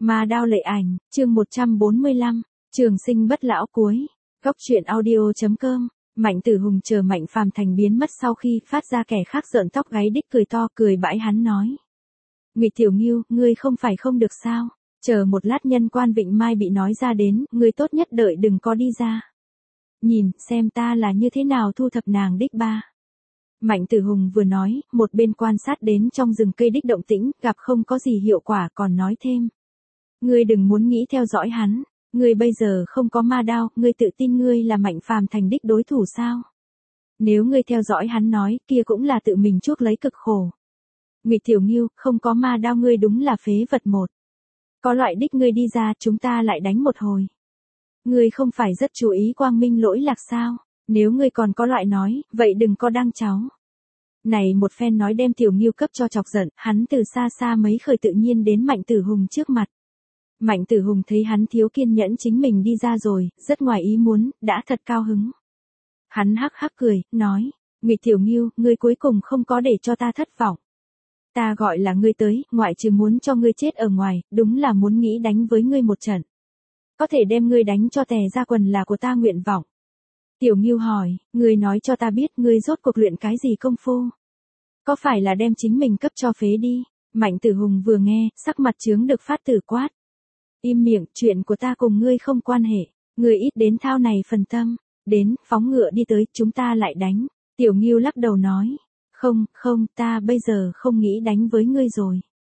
Ma đao lệ ảnh, chương 145, trường sinh bất lão cuối. Góc truyện audio.com. Mạnh Tử Hùng chờ Mạnh Phàm Thành biến mất sau khi phát ra kẻ khác rợn tóc gáy đích cười to cười bãi hắn nói. Ngụy Tiểu Ngưu, ngươi không phải không được sao? Chờ một lát nhân quan Vịnh Mai bị nói ra đến, ngươi tốt nhất đợi đừng có đi ra. Nhìn, xem ta là như thế nào thu thập nàng đích ba. Mạnh Tử Hùng vừa nói, một bên quan sát đến trong rừng cây đích động tĩnh, gặp không có gì hiệu quả còn nói thêm. Ngươi đừng muốn nghĩ theo dõi hắn, ngươi bây giờ không có ma đao, ngươi tự tin ngươi là Mạnh Phàm Thành đích đối thủ sao? Nếu ngươi theo dõi hắn nói, kia cũng là tự mình chuốc lấy cực khổ. Ngụy Tiểu Ngưu, không có ma đao ngươi đúng là phế vật một. Có loại đích ngươi đi ra, chúng ta lại đánh một hồi. Ngươi không phải rất chú ý quang minh lỗi lạc sao? Nếu ngươi còn có loại nói, vậy đừng có đăng cháu. Này một phen nói đem Tiểu Ngưu cấp cho chọc giận, hắn từ xa xa mấy khởi tự nhiên đến Mạnh Tử Hùng trước mặt. Mạnh Tử Hùng thấy hắn thiếu kiên nhẫn chính mình đi ra rồi, rất ngoài ý muốn, đã thật cao hứng. Hắn hắc hắc cười, nói, Ngụy Tiểu Ngưu, ngươi cuối cùng không có để cho ta thất vọng. Ta gọi là ngươi tới, ngoại trừ muốn cho ngươi chết ở ngoài, đúng là muốn nghĩ đánh với ngươi một trận. Có thể đem ngươi đánh cho tè ra quần là của ta nguyện vọng. Tiểu Ngưu hỏi, ngươi nói cho ta biết ngươi rốt cuộc luyện cái gì công phu? Có phải là đem chính mình cấp cho phế đi? Mạnh Tử Hùng vừa nghe, sắc mặt chướng được phát tử quát. Im miệng, chuyện của ta cùng ngươi không quan hệ, ngươi ít đến thao này phần tâm, đến, phóng ngựa đi tới, chúng ta lại đánh. Tiểu Ngưu lắc đầu nói, không, ta bây giờ không nghĩ đánh với ngươi rồi.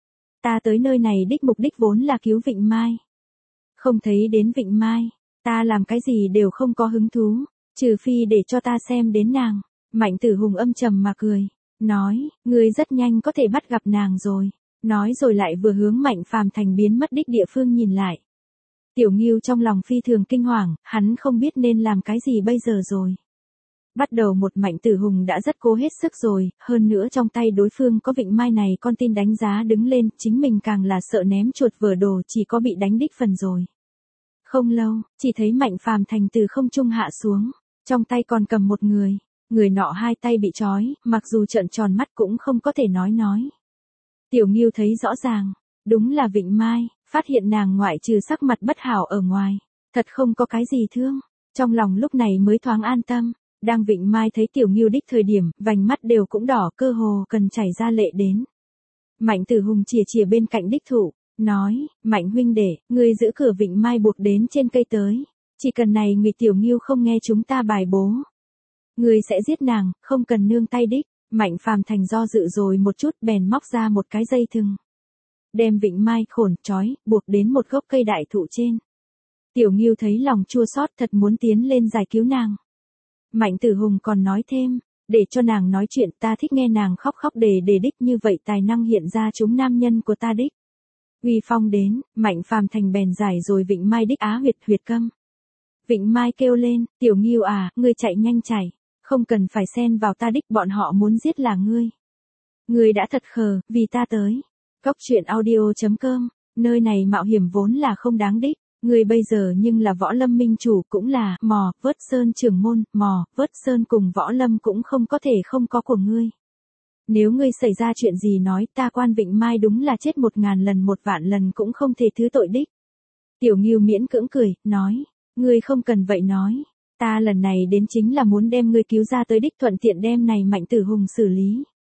Ta tới nơi này đích mục đích vốn là cứu Vịnh Mai. Không thấy đến Vịnh Mai, ta làm cái gì đều không có hứng thú, trừ phi để cho ta xem đến nàng. Mạnh Tử Hùng âm trầm mà cười, nói, ngươi rất nhanh có thể bắt gặp nàng rồi. Nói rồi lại vừa hướng Mạnh Phàm Thành biến mất đích địa phương nhìn lại. Tiểu Ngưu trong lòng phi thường kinh hoàng, hắn không biết nên làm cái gì bây giờ rồi. Bắt đầu một Mạnh Tử Hùng đã rất cố hết sức rồi, hơn nữa trong tay đối phương có Vịnh Mai này con tin đánh giá đứng lên, chính mình càng là sợ ném chuột vỡ đồ chỉ có bị đánh đích phần rồi. Không lâu, chỉ thấy Mạnh Phàm Thành từ không trung hạ xuống, trong tay còn cầm một người nọ hai tay bị trói, mặc dù trợn tròn mắt cũng không có thể nói. Tiểu Ngưu thấy rõ ràng, đúng là Vịnh Mai, phát hiện nàng ngoại trừ sắc mặt bất hảo ở ngoài, thật không có cái gì thương, trong lòng lúc này mới thoáng an tâm. Đang Vịnh Mai thấy Tiểu Ngưu đích thời điểm, vành mắt đều cũng đỏ cơ hồ cần chảy ra lệ đến. Mạnh Tử Hùng chìa bên cạnh đích thủ, nói, Mạnh huynh đệ, ngươi giữ cửa Vịnh Mai buộc đến trên cây tới, chỉ cần này Ngụy Tiểu Ngưu không nghe chúng ta bài bố. Ngươi sẽ giết nàng, không cần nương tay đích. Mạnh Phàm Thành do dự rồi một chút bèn móc ra một cái dây thừng. Đem Vịnh Mai khổn trói, buộc đến một gốc cây đại thụ trên. Tiểu Ngưu thấy lòng chua xót thật muốn tiến lên giải cứu nàng. Mạnh Tử Hùng còn nói thêm, để cho nàng nói chuyện ta thích nghe nàng khóc để đích như vậy tài năng hiện ra chúng nam nhân của ta đích. Uy phong đến, Mạnh Phàm Thành bèn giải rồi Vịnh Mai đích á huyệt câm. Vịnh Mai kêu lên, Tiểu Ngưu à, ngươi chạy nhanh chạy. Không cần phải xen vào ta đích bọn họ muốn giết là ngươi. Ngươi đã thật khờ, vì ta tới. Góc truyện audio.com, nơi này mạo hiểm vốn là không đáng đích. Ngươi bây giờ nhưng là Võ Lâm minh chủ cũng là Mò, Vớt Sơn trưởng môn, Mò, Vớt Sơn cùng Võ Lâm cũng không có thể không có của ngươi. Nếu ngươi xảy ra chuyện gì nói ta quan Vịnh Mai đúng là chết 1000 lần 1.000.000 lần cũng không thể thứ tội đích. Tiểu Ngưu miễn cưỡng cười, nói, ngươi không cần vậy nói. Ta lần này đến chính là muốn đem ngươi cứu ra tới đích thuận tiện đem này Mạnh Tử Hùng xử lý.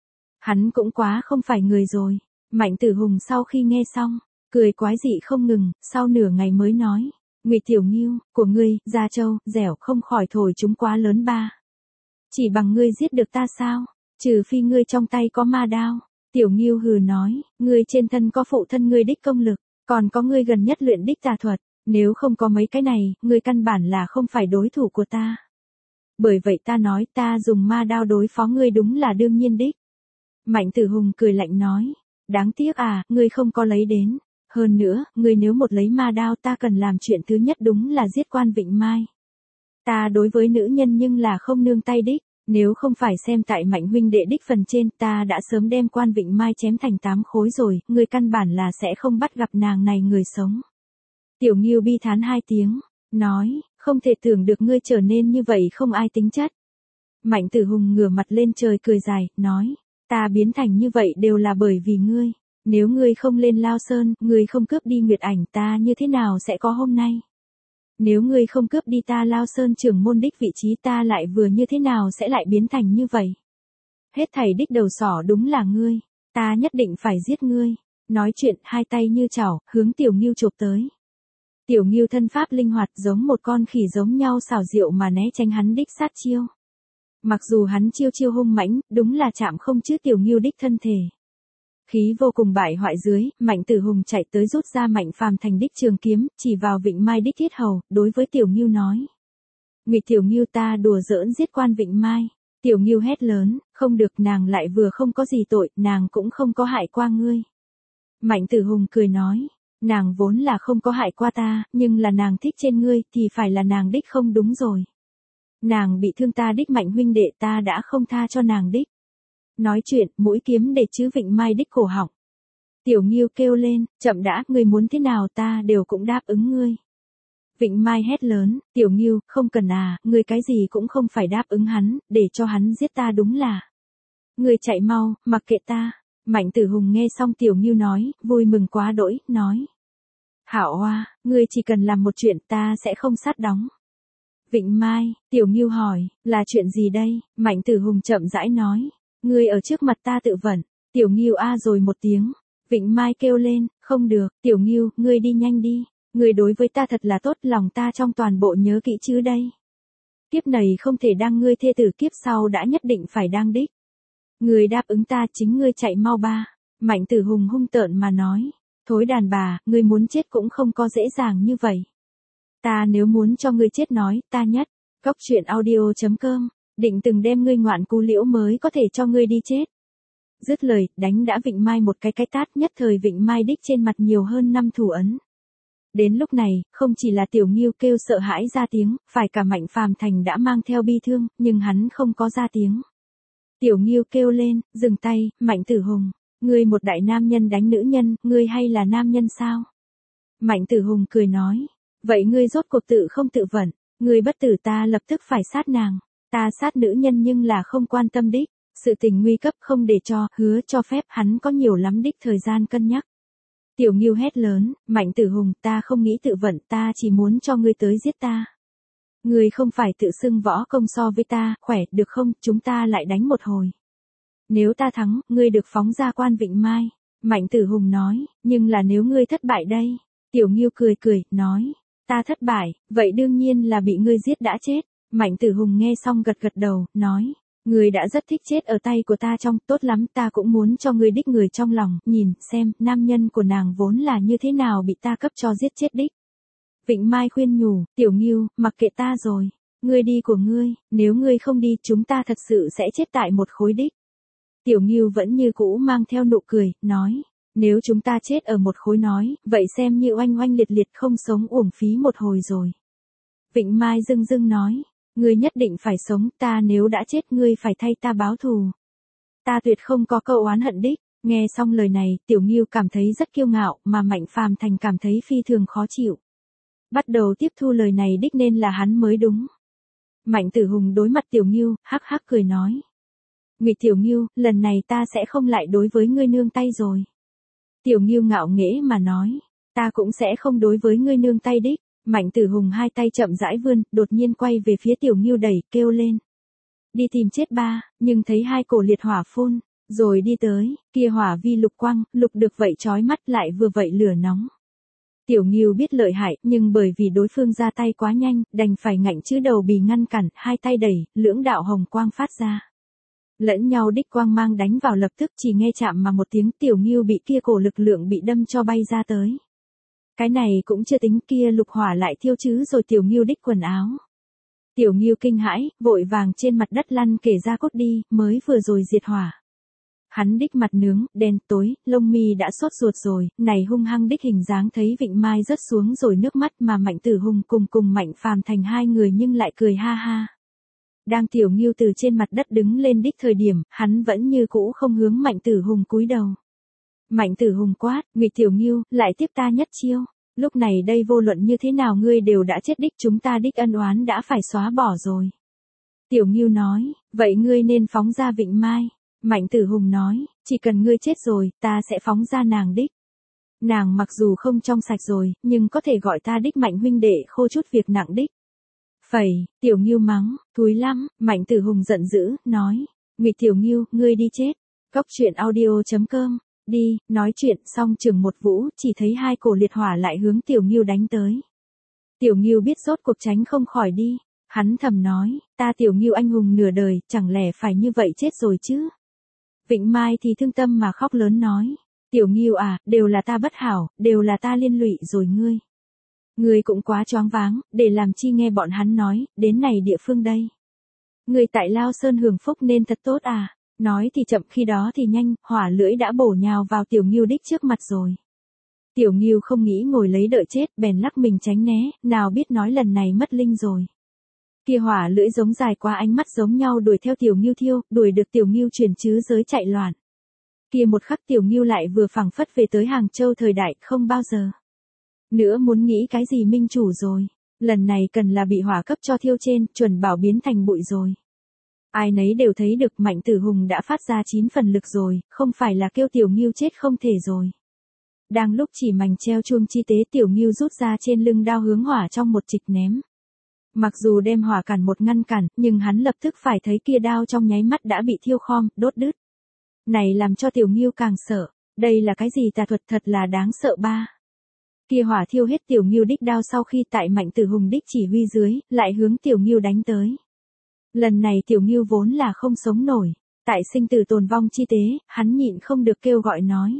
Hắn cũng quá không phải người rồi. Mạnh Tử Hùng sau khi nghe xong, cười quái dị không ngừng, sau nửa ngày mới nói, Ngụy Tiểu Ngưu, của ngươi, da trâu, dẻo không khỏi thổi chúng quá lớn ba. Chỉ bằng ngươi giết được ta sao? Trừ phi ngươi trong tay có ma đao. Tiểu Ngưu hừ nói, ngươi trên thân có phụ thân ngươi đích công lực, còn có ngươi gần nhất luyện đích tà thuật. Nếu không có mấy cái này, ngươi căn bản là không phải đối thủ của ta. Bởi vậy ta nói ta dùng ma đao đối phó ngươi đúng là đương nhiên đích. Mạnh Tử Hùng cười lạnh nói, đáng tiếc à, ngươi không có lấy đến. Hơn nữa, ngươi nếu một lấy ma đao ta cần làm chuyện thứ nhất đúng là giết quan Vịnh Mai. Ta đối với nữ nhân nhưng là không nương tay đích, nếu không phải xem tại Mạnh huynh đệ đích phần trên ta đã sớm đem quan Vịnh Mai chém thành 8 khối rồi, ngươi căn bản là sẽ không bắt gặp nàng này người sống. Tiểu Ngưu bi thán 2 tiếng, nói, không thể tưởng được ngươi trở nên như vậy không ai tính chất. Mạnh Tử Hùng ngửa mặt lên trời cười dài, nói, ta biến thành như vậy đều là bởi vì ngươi. Nếu ngươi không lên Lao Sơn, ngươi không cướp đi Nguyệt Ảnh, ta như thế nào sẽ có hôm nay? Nếu ngươi không cướp đi ta Lao Sơn trưởng môn đích vị trí, ta lại vừa như thế nào sẽ lại biến thành như vậy? Hết thảy đích đầu sỏ đúng là ngươi, ta nhất định phải giết ngươi. Nói chuyện, hai tay như chảo, hướng Tiểu Ngưu chộp tới. Tiểu Ngưu thân pháp linh hoạt giống một con khỉ giống nhau xảo diệu mà né tránh hắn đích sát chiêu. Mặc dù hắn chiêu chiêu hung mãnh, đúng là chạm không chứ Tiểu Ngưu đích thân thể. Khí vô cùng bại hoại dưới, Mạnh Tử Hùng chạy tới rút ra Mạnh Phàm Thành đích trường kiếm, chỉ vào Vịnh Mai đích thiết hầu, đối với Tiểu Ngưu nói. Nghịch Tiểu Ngưu, ta đùa giỡn giết quan Vịnh Mai. Tiểu Ngưu hét lớn, không được, nàng lại vừa không có gì tội, nàng cũng không có hại qua ngươi. Mạnh Tử Hùng cười nói, nàng vốn là không có hại qua ta, nhưng là nàng thích trên ngươi, thì phải là nàng đích không đúng rồi. Nàng bị thương ta đích Mạnh huynh đệ, ta đã không tha cho nàng đích. Nói chuyện, mũi kiếm để chữ Vịnh Mai đích cổ họng. Tiểu Ngưu kêu lên, chậm đã, ngươi muốn thế nào ta đều cũng đáp ứng ngươi. Vịnh Mai hét lớn, Tiểu Ngưu, không cần à, ngươi cái gì cũng không phải đáp ứng hắn, để cho hắn giết ta đúng là. Ngươi chạy mau, mặc kệ ta. Mạnh Tử Hùng nghe xong Tiểu Ngưu nói, vui mừng quá đỗi, nói. Hảo Hoa, ngươi chỉ cần làm một chuyện, ta sẽ không sát đóng. Vịnh Mai, Tiểu Ngưu hỏi, là chuyện gì đây? Mạnh Tử Hùng chậm rãi nói, ngươi ở trước mặt ta tự vẫn. Tiểu Ngưu a rồi một tiếng. Vịnh Mai kêu lên, không được, Tiểu Ngưu, ngươi đi nhanh đi. Ngươi đối với ta thật là tốt, lòng ta trong toàn bộ nhớ kỹ chứ đây. Kiếp này không thể đang ngươi thê tử, kiếp sau đã nhất định phải đang đích. Ngươi đáp ứng ta, chính ngươi chạy mau ba. Mạnh Tử Hùng hung tợn mà nói. Thối đàn bà, ngươi muốn chết cũng không có dễ dàng như vậy. Ta nếu muốn cho ngươi chết nói, ta nhất. Góc truyện audio.com, định từng đem ngươi ngoạn cú liễu mới có thể cho ngươi đi chết. Dứt lời, đánh đã Vịnh Mai một cái tát, nhất thời Vịnh Mai đích trên mặt nhiều hơn 5 thủ ấn. Đến lúc này, không chỉ là Tiểu Ngưu kêu sợ hãi ra tiếng, phải cả Mạnh Phàm Thành đã mang theo bi thương, nhưng hắn không có ra tiếng. Tiểu Ngưu kêu lên, dừng tay, Mạnh Tử Hùng, ngươi một đại nam nhân đánh nữ nhân, ngươi hay là nam nhân sao? Mạnh Tử Hùng cười nói, vậy ngươi rốt cuộc tự không tự vận, ngươi bất tử ta lập tức phải sát nàng, ta sát nữ nhân nhưng là không quan tâm đích, sự tình nguy cấp không để cho, hứa cho phép, hắn có nhiều lắm đích thời gian cân nhắc. Tiểu Ngưu hét lớn, Mạnh Tử Hùng, ta không nghĩ tự vận, ta chỉ muốn cho ngươi tới giết ta. Ngươi không phải tự xưng võ công so với ta, khỏe, được không, chúng ta lại đánh một hồi. Nếu ta thắng, ngươi được phóng ra quan Vịnh Mai. Mạnh Tử Hùng nói, nhưng là nếu ngươi thất bại đây. Tiểu Ngưu cười cười, nói, ta thất bại, vậy đương nhiên là bị ngươi giết đã chết. Mạnh Tử Hùng nghe xong gật gật đầu, nói, ngươi đã rất thích chết ở tay của ta trong, tốt lắm, ta cũng muốn cho ngươi đích người trong lòng, nhìn, xem, nam nhân của nàng vốn là như thế nào bị ta cấp cho giết chết đích. Vịnh Mai khuyên nhủ, Tiểu Ngưu, mặc kệ ta rồi, ngươi đi của ngươi, nếu ngươi không đi, chúng ta thật sự sẽ chết tại một khối đích. Tiểu Ngưu vẫn như cũ mang theo nụ cười, nói, nếu chúng ta chết ở một khối nói, vậy xem như oanh oanh liệt liệt không sống uổng phí một hồi rồi. Vịnh Mai dưng dưng nói, ngươi nhất định phải sống, ta nếu đã chết ngươi phải thay ta báo thù. Ta tuyệt không có câu oán hận đích. Nghe xong lời này, Tiểu Ngưu cảm thấy rất kiêu ngạo, mà Mạnh Phàm Thành cảm thấy phi thường khó chịu. Bắt đầu tiếp thu lời này đích nên là hắn mới đúng. Mạnh Tử Hùng đối mặt Tiểu Ngưu, hắc hắc cười nói. Nghịch Tiểu Ngưu, lần này ta sẽ không lại đối với ngươi nương tay rồi. Tiểu Ngưu ngạo nghễ mà nói, ta cũng sẽ không đối với ngươi nương tay đích. Mạnh Tử Hùng hai tay chậm rãi vươn, đột nhiên quay về phía Tiểu Ngưu đẩy, kêu lên. Đi tìm chết ba, nhưng thấy hai cổ liệt hỏa phun, rồi đi tới, kia hỏa vi lục quang, lục được vậy chói mắt lại vừa vậy lửa nóng. Tiểu Ngưu biết lợi hại, nhưng bởi vì đối phương ra tay quá nhanh, đành phải ngạnh chữ đầu bì ngăn cản, hai tay đẩy, lưỡng đạo hồng quang phát ra. Lẫn nhau đích quang mang đánh vào lập tức chỉ nghe chạm mà một tiếng, Tiểu Ngưu bị kia cổ lực lượng bị đâm cho bay ra tới. Cái này cũng chưa tính, kia lục hỏa lại thiêu chứ rồi Tiểu Ngưu đích quần áo. Tiểu Ngưu kinh hãi, vội vàng trên mặt đất lăn kể ra cốt đi, mới vừa rồi diệt hỏa. Hắn đích mặt nướng, đen tối, lông mi đã sốt ruột rồi, này hung hăng đích hình dáng thấy Vịnh Mai rớt xuống rồi nước mắt mà Mạnh Tử Hùng cùng Mạnh Phàm Thành hai người nhưng lại cười ha ha. Đang Tiểu Ngưu từ trên mặt đất đứng lên đích thời điểm, hắn vẫn như cũ không hướng Mạnh Tử Hùng cúi đầu. Mạnh Tử Hùng quát, nghịch Tiểu Ngưu, lại tiếp ta nhất chiêu. Lúc này đây vô luận như thế nào ngươi đều đã chết đích, chúng ta đích ân oán đã phải xóa bỏ rồi. Tiểu Ngưu nói, vậy ngươi nên phóng ra Vịnh Mai. Mạnh Tử Hùng nói, Chỉ cần ngươi chết rồi, ta sẽ phóng ra nàng đích. Nàng mặc dù không trong sạch rồi, nhưng có thể gọi ta đích Mạnh huynh đệ khô chút việc nặng đích. Phẩy, Tiểu Ngưu mắng, thúi lắm, Mạnh Tử Hùng giận dữ, nói. Ngụy Tiểu Ngưu, ngươi đi chết. Cóc truyện audio.com. Đi, nói chuyện xong chừng một vũ, chỉ thấy hai cổ liệt hỏa lại hướng Tiểu Ngưu đánh tới. Tiểu Ngưu biết rốt cuộc tránh không khỏi đi. Hắn thầm nói, ta Tiểu Ngưu anh hùng nửa đời, chẳng lẽ phải như vậy chết rồi chứ? Vịnh Mai thì thương tâm mà khóc lớn nói. Tiểu Ngưu à, đều là ta bất hảo, đều là ta liên lụy rồi ngươi. Ngươi cũng quá choáng váng, để làm chi nghe bọn hắn nói, đến này địa phương đây. Ngươi tại Lao Sơn hưởng phúc nên thật tốt à, nói thì chậm khi đó thì nhanh, hỏa lưỡi đã bổ nhào vào Tiểu Ngưu đích trước mặt rồi. Tiểu Ngưu không nghĩ ngồi lấy đợi chết, bèn lắc mình tránh né, nào biết nói lần này mất linh rồi. Kia hỏa lưỡi giống dài qua ánh mắt giống nhau đuổi theo Tiểu Ngưu thiêu, đuổi được Tiểu Ngưu chuyển chứ giới chạy loạn. Kia một khắc Tiểu Ngưu lại vừa phảng phất về tới Hàng Châu thời đại, không bao giờ nữa muốn nghĩ cái gì minh chủ rồi. Lần này cần là bị hỏa cấp cho thiêu trên, chuẩn bảo biến thành bụi rồi. Ai nấy đều thấy được Mạnh Tử Hùng đã phát ra 9 phần lực rồi, không phải là kêu Tiểu Ngưu chết không thể rồi. Đang lúc chỉ mảnh treo chuông chi tế, Tiểu Ngưu rút ra trên lưng đao hướng hỏa trong một trịch ném. Mặc dù đem hỏa cản một ngăn cản, nhưng hắn lập tức phải thấy kia đao trong nháy mắt đã bị thiêu khom, đốt đứt. Này làm cho Tiểu Ngưu càng sợ, đây là cái gì tà thuật thật là đáng sợ ba. Kia hỏa thiêu hết Tiểu Ngưu đích đao sau khi tại Mạnh Tử Hùng đích chỉ huy dưới, lại hướng Tiểu Ngưu đánh tới. Lần này Tiểu Ngưu vốn là không sống nổi, tại sinh tử tồn vong chi tế, hắn nhịn không được kêu gọi nói.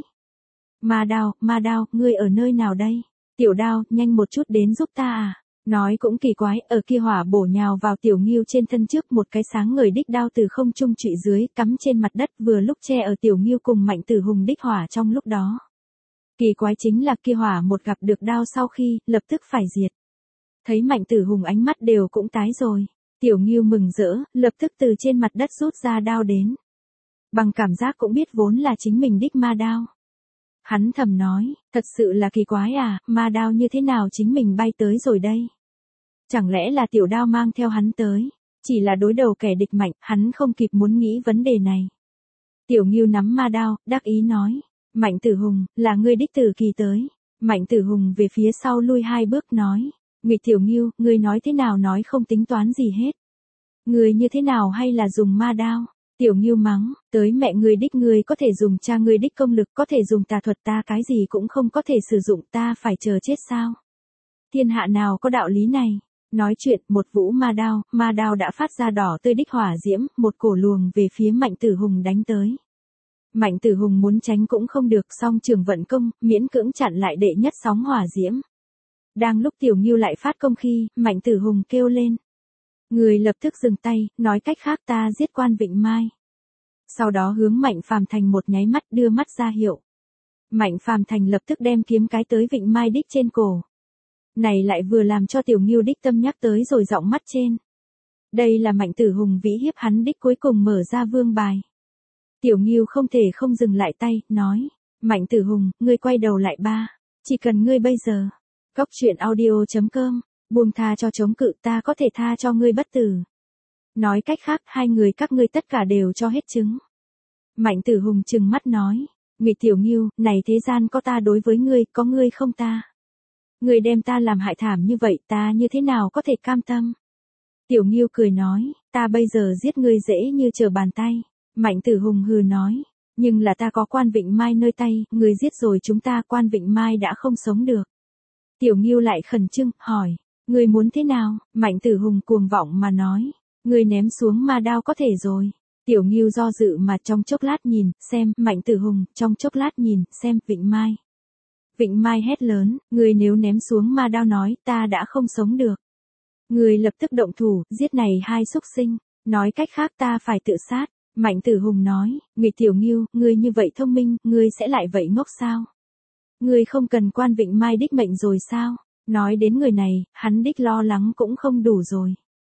Ma đao, ngươi ở nơi nào đây? Tiểu đao, nhanh một chút đến giúp ta à? Nói cũng kỳ quái, ở kia hỏa bổ nhào vào Tiểu Ngưu trên thân trước một cái sáng ngời đích đao từ không trung trụy dưới, cắm trên mặt đất vừa lúc che ở Tiểu Ngưu cùng Mạnh Tử Hùng đích hỏa trong lúc đó. Kỳ quái chính là kia hỏa một gặp được đao sau khi, lập tức phải diệt. Thấy Mạnh Tử Hùng ánh mắt đều cũng tái rồi. Tiểu Ngưu mừng rỡ, lập tức từ trên mặt đất rút ra đao đến. Bằng cảm giác cũng biết vốn là chính mình đích ma đao. Hắn thầm nói, thật sự là kỳ quái à, ma đao như thế nào chính mình bay tới rồi đây? Chẳng lẽ là tiểu đao mang theo hắn tới? Chỉ là đối đầu kẻ địch mạnh, hắn không kịp muốn nghĩ vấn đề này. Tiểu Ngưu nắm ma đao, đắc ý nói, Mạnh Tử Hùng, là ngươi đích tử kỳ tới. Mạnh Tử Hùng về phía sau lui 2 bước nói, Ngụy Tiểu Ngưu, ngươi nói thế nào nói không tính toán gì hết. Ngươi như thế nào hay là dùng ma đao? Tiểu Ngưu mắng, tới mẹ ngươi đích, ngươi có thể dùng cha ngươi đích công lực, có thể dùng tà thuật, ta cái gì cũng không có thể sử dụng, ta phải chờ chết sao? Thiên hạ nào có đạo lý này? Nói chuyện, một vũ ma đao đã phát ra đỏ tươi đích hỏa diễm, một cổ luồng về phía Mạnh Tử Hùng đánh tới. Mạnh Tử Hùng muốn tránh cũng không được, song trường vận công, miễn cưỡng chặn lại đệ nhất sóng hỏa diễm. Đang lúc Tiểu Ngưu lại phát công khi, Mạnh Tử Hùng kêu lên. Người lập tức dừng tay, nói cách khác ta giết quan Vịnh Mai. Sau đó hướng Mạnh Phàm Thành một nháy mắt đưa mắt ra hiệu. Mạnh Phàm Thành lập tức đem kiếm cái tới Vịnh Mai đích trên cổ. Này lại vừa làm cho Tiểu Ngưu đích tâm nhắc tới rồi giọng mắt trên. Đây là Mạnh Tử Hùng vĩ hiếp hắn đích cuối cùng mở ra vương bài. Tiểu Ngưu không thể không dừng lại tay, nói. Mạnh Tử Hùng, ngươi quay đầu lại ba. Chỉ cần ngươi bây giờ. Cóc truyện audio.com. Buông tha cho chống cự, ta có thể tha cho ngươi bất tử. Nói cách khác, hai người các ngươi tất cả đều cho hết chứng. Mạnh Tử Hùng trừng mắt nói. Ngụy Tiểu Ngưu, này thế gian có ta đối với ngươi, có ngươi không ta. Ngươi đem ta làm hại thảm như vậy, ta như thế nào có thể cam tâm. Tiểu Ngưu cười nói, ta bây giờ giết ngươi dễ như trở bàn tay. Mạnh Tử Hùng hừ nói, nhưng là ta có quan Vịnh Mai nơi tay, ngươi giết rồi chúng ta, quan Vịnh Mai đã không sống được. Tiểu Ngưu lại khẩn trương, hỏi, ngươi muốn thế nào? Mạnh Tử Hùng cuồng vọng mà nói, ngươi ném xuống ma đao có thể rồi. Tiểu Ngưu do dự mà trong chốc lát nhìn, xem, Mạnh Tử Hùng, trong chốc lát nhìn, xem, Vịnh Mai. Vịnh Mai hét lớn, ngươi nếu ném xuống ma đao nói, ta đã không sống được. Ngươi lập tức động thủ, giết này hai xúc sinh, nói cách khác ta phải tự sát. Mạnh Tử Hùng nói, Ngụy Tiểu Ngưu, ngươi như vậy thông minh, ngươi sẽ lại vậy ngốc sao? Ngươi không cần quan Vịnh Mai đích mệnh rồi sao? Nói đến người này, hắn đích lo lắng cũng không đủ rồi.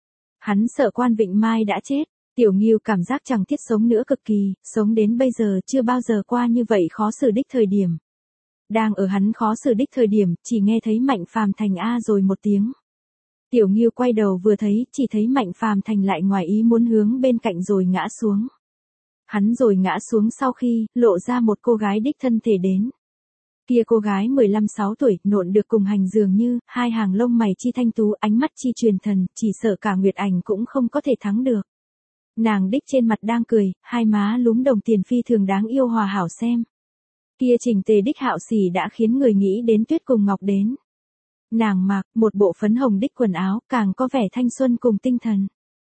Hắn sợ quan Vịnh Mai đã chết. Tiểu Ngưu cảm giác chẳng thiết sống nữa cực kỳ, sống đến bây giờ chưa bao giờ qua như vậy khó xử đích thời điểm. Đang ở hắn khó xử đích thời điểm, chỉ nghe thấy Mạnh Phàm Thành a rồi một tiếng. Tiểu Ngưu quay đầu vừa thấy, chỉ thấy Mạnh Phàm Thành lại ngoài ý muốn hướng bên cạnh rồi ngã xuống. Hắn rồi ngã xuống sau khi, lộ ra một cô gái đích thân thể đến. Kia cô gái 15-16 tuổi, nộn được cùng hành dường như, hai hàng lông mày chi thanh tú, ánh mắt chi truyền thần, chỉ sợ cả Nguyệt Ảnh cũng không có thể thắng được. Nàng đích trên mặt đang cười, hai má lúm đồng tiền phi thường đáng yêu hòa hảo xem. Kia chỉnh tề đích hạo xỉ đã khiến người nghĩ đến Tuyết cùng Ngọc đến. Nàng mặc một bộ phấn hồng đích quần áo, càng có vẻ thanh xuân cùng tinh thần.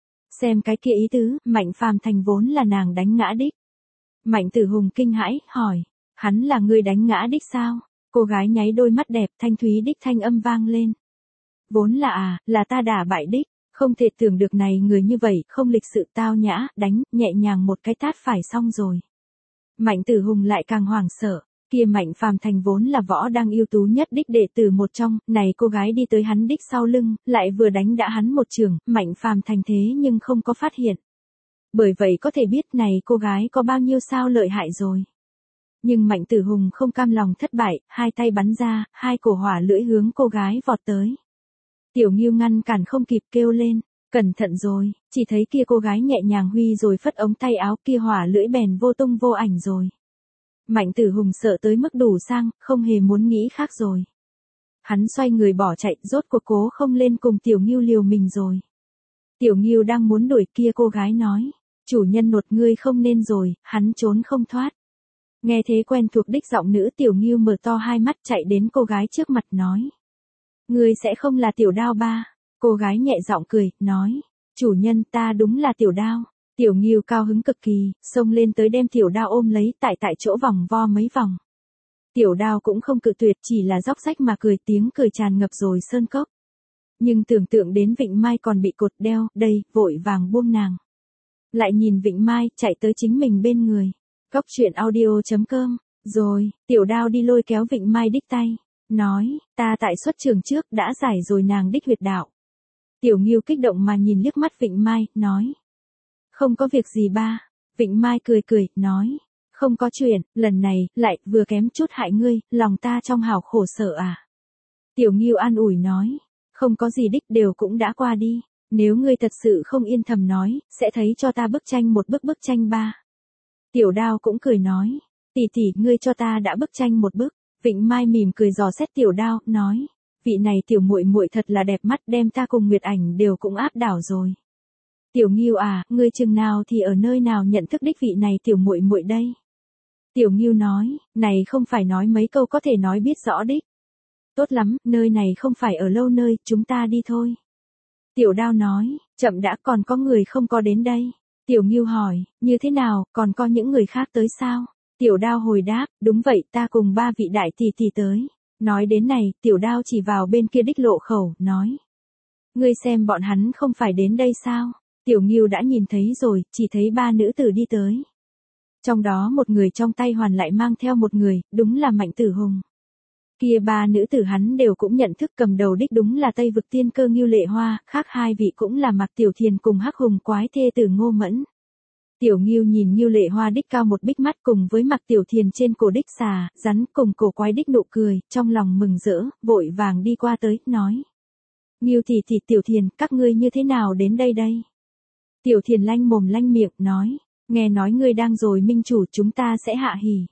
Xem cái kia ý tứ, Mạnh Phàm Thành vốn là nàng đánh ngã đích. Mạnh Tử Hùng kinh hãi, hỏi, hắn là người đánh ngã đích sao? Cô gái nháy đôi mắt đẹp, thanh thúy đích thanh âm vang lên. Vốn là ta đả bại đích, không thể tưởng được này người như vậy, không lịch sự tao nhã, đánh, nhẹ nhàng một cái tát phải xong rồi. Mạnh Tử Hùng lại càng hoảng sợ, kia Mạnh Phàm Thành vốn là võ đang ưu tú nhất đích đệ tử một trong, này cô gái đi tới hắn đích sau lưng, lại vừa đánh đã hắn một trường, Mạnh Phàm Thành thế nhưng không có phát hiện. Bởi vậy có thể biết này cô gái có bao nhiêu sao lợi hại rồi. Nhưng Mạnh Tử Hùng không cam lòng thất bại, hai tay bắn ra, hai cổ hỏa lưỡi hướng cô gái vọt tới. Tiểu Ngưu ngăn cản không kịp kêu lên, cẩn thận rồi, chỉ thấy kia cô gái nhẹ nhàng huy rồi phất ống tay áo kia hỏa lưỡi bèn vô tung vô ảnh rồi. Mạnh Tử Hùng sợ tới mức đủ sang, không hề muốn nghĩ khác rồi. Hắn xoay người bỏ chạy, rốt cuộc cố không lên cùng Tiểu Ngưu liều mình rồi. Tiểu Ngưu đang muốn đuổi kia cô gái nói, chủ nhân nột ngươi không nên rồi, hắn trốn không thoát. Nghe thế quen thuộc đích giọng nữ Tiểu Ngưu mở to hai mắt chạy đến cô gái trước mặt nói. Ngươi sẽ không là Tiểu Đao ba. Cô gái nhẹ giọng cười, nói. Chủ nhân ta đúng là Tiểu Đao. Tiểu Ngưu cao hứng cực kỳ, xông lên tới đem Tiểu Đao ôm lấy tại chỗ vòng vo mấy vòng. Tiểu Đao cũng không cự tuyệt, chỉ là róc rách mà cười, tiếng cười tràn ngập rồi sơn cốc. Nhưng tưởng tượng đến Vịnh Mai còn bị cột đeo, đây, vội vàng buông nàng. Lại nhìn Vịnh Mai, chạy tới chính mình bên người. Góc truyện audio.com, rồi, Tiểu Đao đi lôi kéo Vịnh Mai đích tay, nói, ta tại xuất trường trước đã giải rồi nàng đích huyệt đạo. Tiểu Ngưu kích động mà nhìn liếc mắt Vịnh Mai, nói, không có việc gì ba. Vịnh Mai cười cười, nói, không có chuyện, lần này, lại, vừa kém chút hại ngươi, lòng ta trong hào khổ sở à. Tiểu Ngưu an ủi nói, không có gì đích đều cũng đã qua đi, nếu ngươi thật sự không yên thầm nói, sẽ thấy cho ta bức tranh một bức tranh ba. Tiểu Đao cũng cười nói, tỷ tỷ ngươi cho ta đã bức tranh một bức. Vịnh Mai mỉm cười dò xét Tiểu Đao, nói, vị này tiểu muội muội thật là đẹp mắt, đem ta cùng Nguyệt Ảnh đều cũng áp đảo rồi. Tiểu Ngưu à, ngươi chừng nào thì ở nơi nào nhận thức đích vị này tiểu muội muội đây? Tiểu Ngưu nói, này không phải nói mấy câu có thể nói biết rõ đích. Tốt lắm, nơi này không phải ở lâu nơi, chúng ta đi thôi. Tiểu Đao nói, chậm đã, còn có người không có đến đây. Tiểu Ngưu hỏi, như thế nào, còn có những người khác tới sao? Tiểu Đao hồi đáp, đúng vậy, ta cùng ba vị đại tỷ tỷ tới. Nói đến này, Tiểu Đao chỉ vào bên kia đích lộ khẩu, nói. Ngươi xem bọn hắn không phải đến đây sao? Tiểu Ngưu đã nhìn thấy rồi, chỉ thấy ba nữ tử đi tới. Trong đó một người trong tay hoàn lại mang theo một người, đúng là Mạnh Tử Hùng. Kia ba nữ tử hắn đều cũng nhận thức, cầm đầu đích đúng là Tây Vực tiên cơ Ngưu Lệ Hoa, khác hai vị cũng là Mạc Tiểu Thiền cùng Hắc Hùng quái thê tử Ngô Mẫn. Tiểu Ngưu nhìn Ngưu Lệ Hoa đích cao một bích mắt cùng với Mạc Tiểu Thiền trên cổ đích xà, rắn cùng cổ quái đích nụ cười, trong lòng mừng rỡ, vội vàng đi qua tới, nói. Ngưu tỷ tỷ Tiểu Thiền, các ngươi như thế nào đến đây đây? Tiểu Thiền lanh mồm lanh miệng, nói, nghe nói ngươi đang rồi minh chủ, chúng ta sẽ hạ hỉ.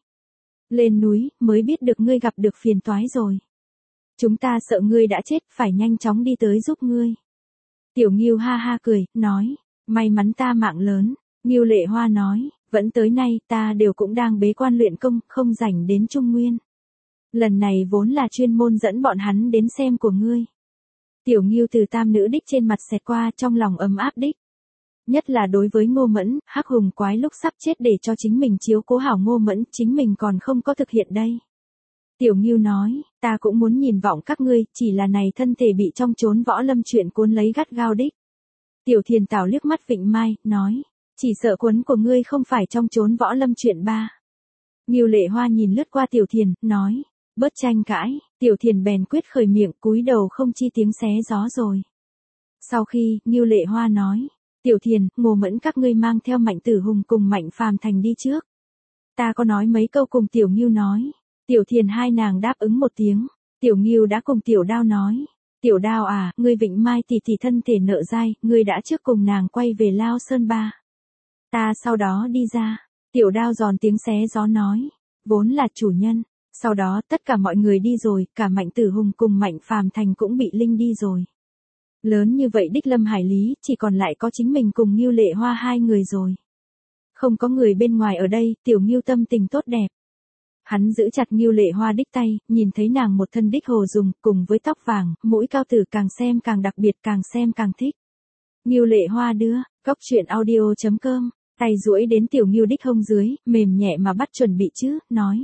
Lên núi, mới biết được ngươi gặp được phiền toái rồi. Chúng ta sợ ngươi đã chết, phải nhanh chóng đi tới giúp ngươi. Tiểu Ngưu ha ha cười, nói, may mắn ta mạng lớn. Ngưu Lệ Hoa nói, vẫn tới nay, ta đều cũng đang bế quan luyện công, không rảnh đến Trung Nguyên. Lần này vốn là chuyên môn dẫn bọn hắn đến xem của ngươi. Tiểu Ngưu từ tam nữ đích trên mặt xẹt qua, trong lòng ấm áp đích. Nhất là đối với Ngô Mẫn, Hắc Hùng quái lúc sắp chết để cho chính mình chiếu cố hảo Ngô Mẫn, chính mình còn không có thực hiện đây. Tiểu Ngưu nói, ta cũng muốn nhìn vọng các ngươi, chỉ là này thân thể bị trong chốn võ lâm chuyện cuốn lấy gắt gao đích. Tiểu Thiền Tảo liếc mắt Vịnh Mai, nói, chỉ sợ cuốn của ngươi không phải trong chốn võ lâm chuyện ba. Ngưu Lệ Hoa nhìn lướt qua Tiểu Thiền, nói, bớt tranh cãi. Tiểu Thiền bèn quyết khởi miệng, cúi đầu không chi tiếng xé gió rồi. Sau khi, Ngưu Lệ Hoa nói, Tiểu Thiền, Ngô Mẫn các ngươi mang theo Mạnh Tử Hùng cùng Mạnh Phàm Thành đi trước. Ta có nói mấy câu cùng Tiểu Ngưu nói. Tiểu Thiền hai nàng đáp ứng một tiếng. Tiểu Ngưu đã cùng Tiểu Đao nói. Tiểu Đao à, ngươi Vịnh Mai tỷ tỷ thân thể nợ dai, ngươi đã trước cùng nàng quay về Lao Sơn ba. Ta sau đó đi ra. Tiểu Đao giòn tiếng xé gió nói, vốn là chủ nhân, sau đó tất cả mọi người đi rồi, cả Mạnh Tử Hùng cùng Mạnh Phàm Thành cũng bị linh đi rồi. Lớn như vậy đích lâm hải lý, chỉ còn lại có chính mình cùng Ngưu Lệ Hoa hai người rồi. Không có người bên ngoài ở đây, Tiểu Ngưu tâm tình tốt đẹp. Hắn giữ chặt Ngưu Lệ Hoa đích tay, nhìn thấy nàng một thân đích hồ dùng, cùng với tóc vàng, mũi cao tử càng xem càng đặc biệt, càng xem càng thích. Ngưu Lệ Hoa đưa, Cốc Truyện Audio.com, tay duỗi đến Tiểu Ngưu đích hông dưới, mềm nhẹ mà bắt chuẩn bị chứ, nói.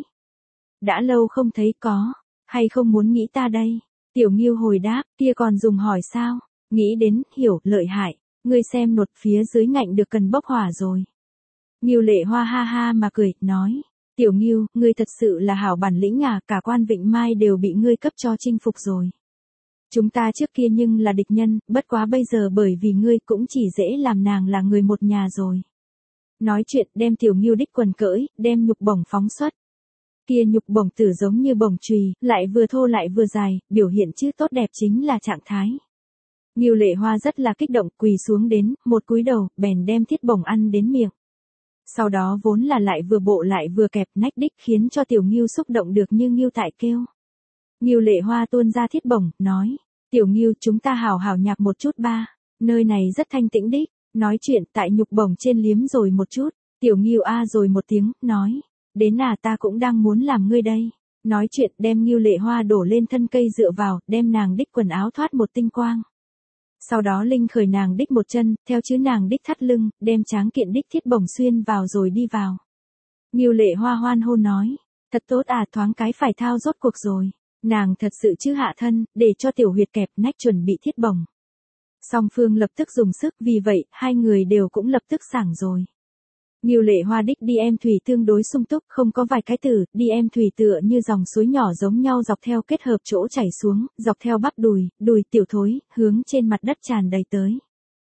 Đã lâu không thấy có, hay không muốn nghĩ ta đây? Tiểu Ngưu hồi đáp, kia còn dùng hỏi sao? Nghĩ đến, hiểu, lợi hại, ngươi xem nột phía dưới ngạnh được cần bốc hỏa rồi. Ngưu Lệ Hoa ha ha mà cười, nói. Tiểu Ngưu, ngươi thật sự là hảo bản lĩnh à, cả quan Vịnh Mai đều bị ngươi cấp cho chinh phục rồi. Chúng ta trước kia nhưng là địch nhân, bất quá bây giờ bởi vì ngươi cũng chỉ dễ làm nàng là người một nhà rồi. Nói chuyện đem Tiểu Ngưu đích quần cởi, đem nhục bổng phóng xuất. Kia nhục bổng tử giống như bổng chùy, lại vừa thô lại vừa dài, biểu hiện chứ tốt đẹp chính là trạng thái. Ngưu Lệ Hoa rất là kích động, quỳ xuống đến, một cúi đầu, bèn đem thiết bổng ăn đến miệng. Sau đó vốn là lại vừa bộ lại vừa kẹp nách đích khiến cho Tiểu Ngưu xúc động được như Ngưu tại kêu. Ngưu Lệ Hoa tuôn ra thiết bổng, nói, Tiểu Ngưu chúng ta hào hào nhạc một chút ba, nơi này rất thanh tĩnh đích, nói chuyện tại nhục bổng trên liếm rồi một chút, Tiểu Ngưu a rồi một tiếng, nói, đến à ta cũng đang muốn làm ngươi đây, nói chuyện đem Ngưu Lệ Hoa đổ lên thân cây dựa vào, đem nàng đích quần áo thoát một tinh quang. Sau đó linh khởi nàng đích một chân, theo chữ nàng đích thắt lưng, đem tráng kiện đích thiết bổng xuyên vào rồi đi vào. Ngưu Lệ Hoa hoan hô nói, thật tốt à thoáng cái phải thao rốt cuộc rồi, nàng thật sự chứ hạ thân, để cho tiểu huyệt kẹp nách chuẩn bị thiết bổng. Song phương lập tức dùng sức, vì vậy, hai người đều cũng lập tức sảng rồi. Ngưu Lệ Hoa đích đi em thủy tương đối sung túc, không có vài cái từ, đi em thủy tựa như dòng suối nhỏ giống nhau dọc theo kết hợp chỗ chảy xuống, dọc theo bắp đùi, đùi tiểu thối, hướng trên mặt đất tràn đầy tới.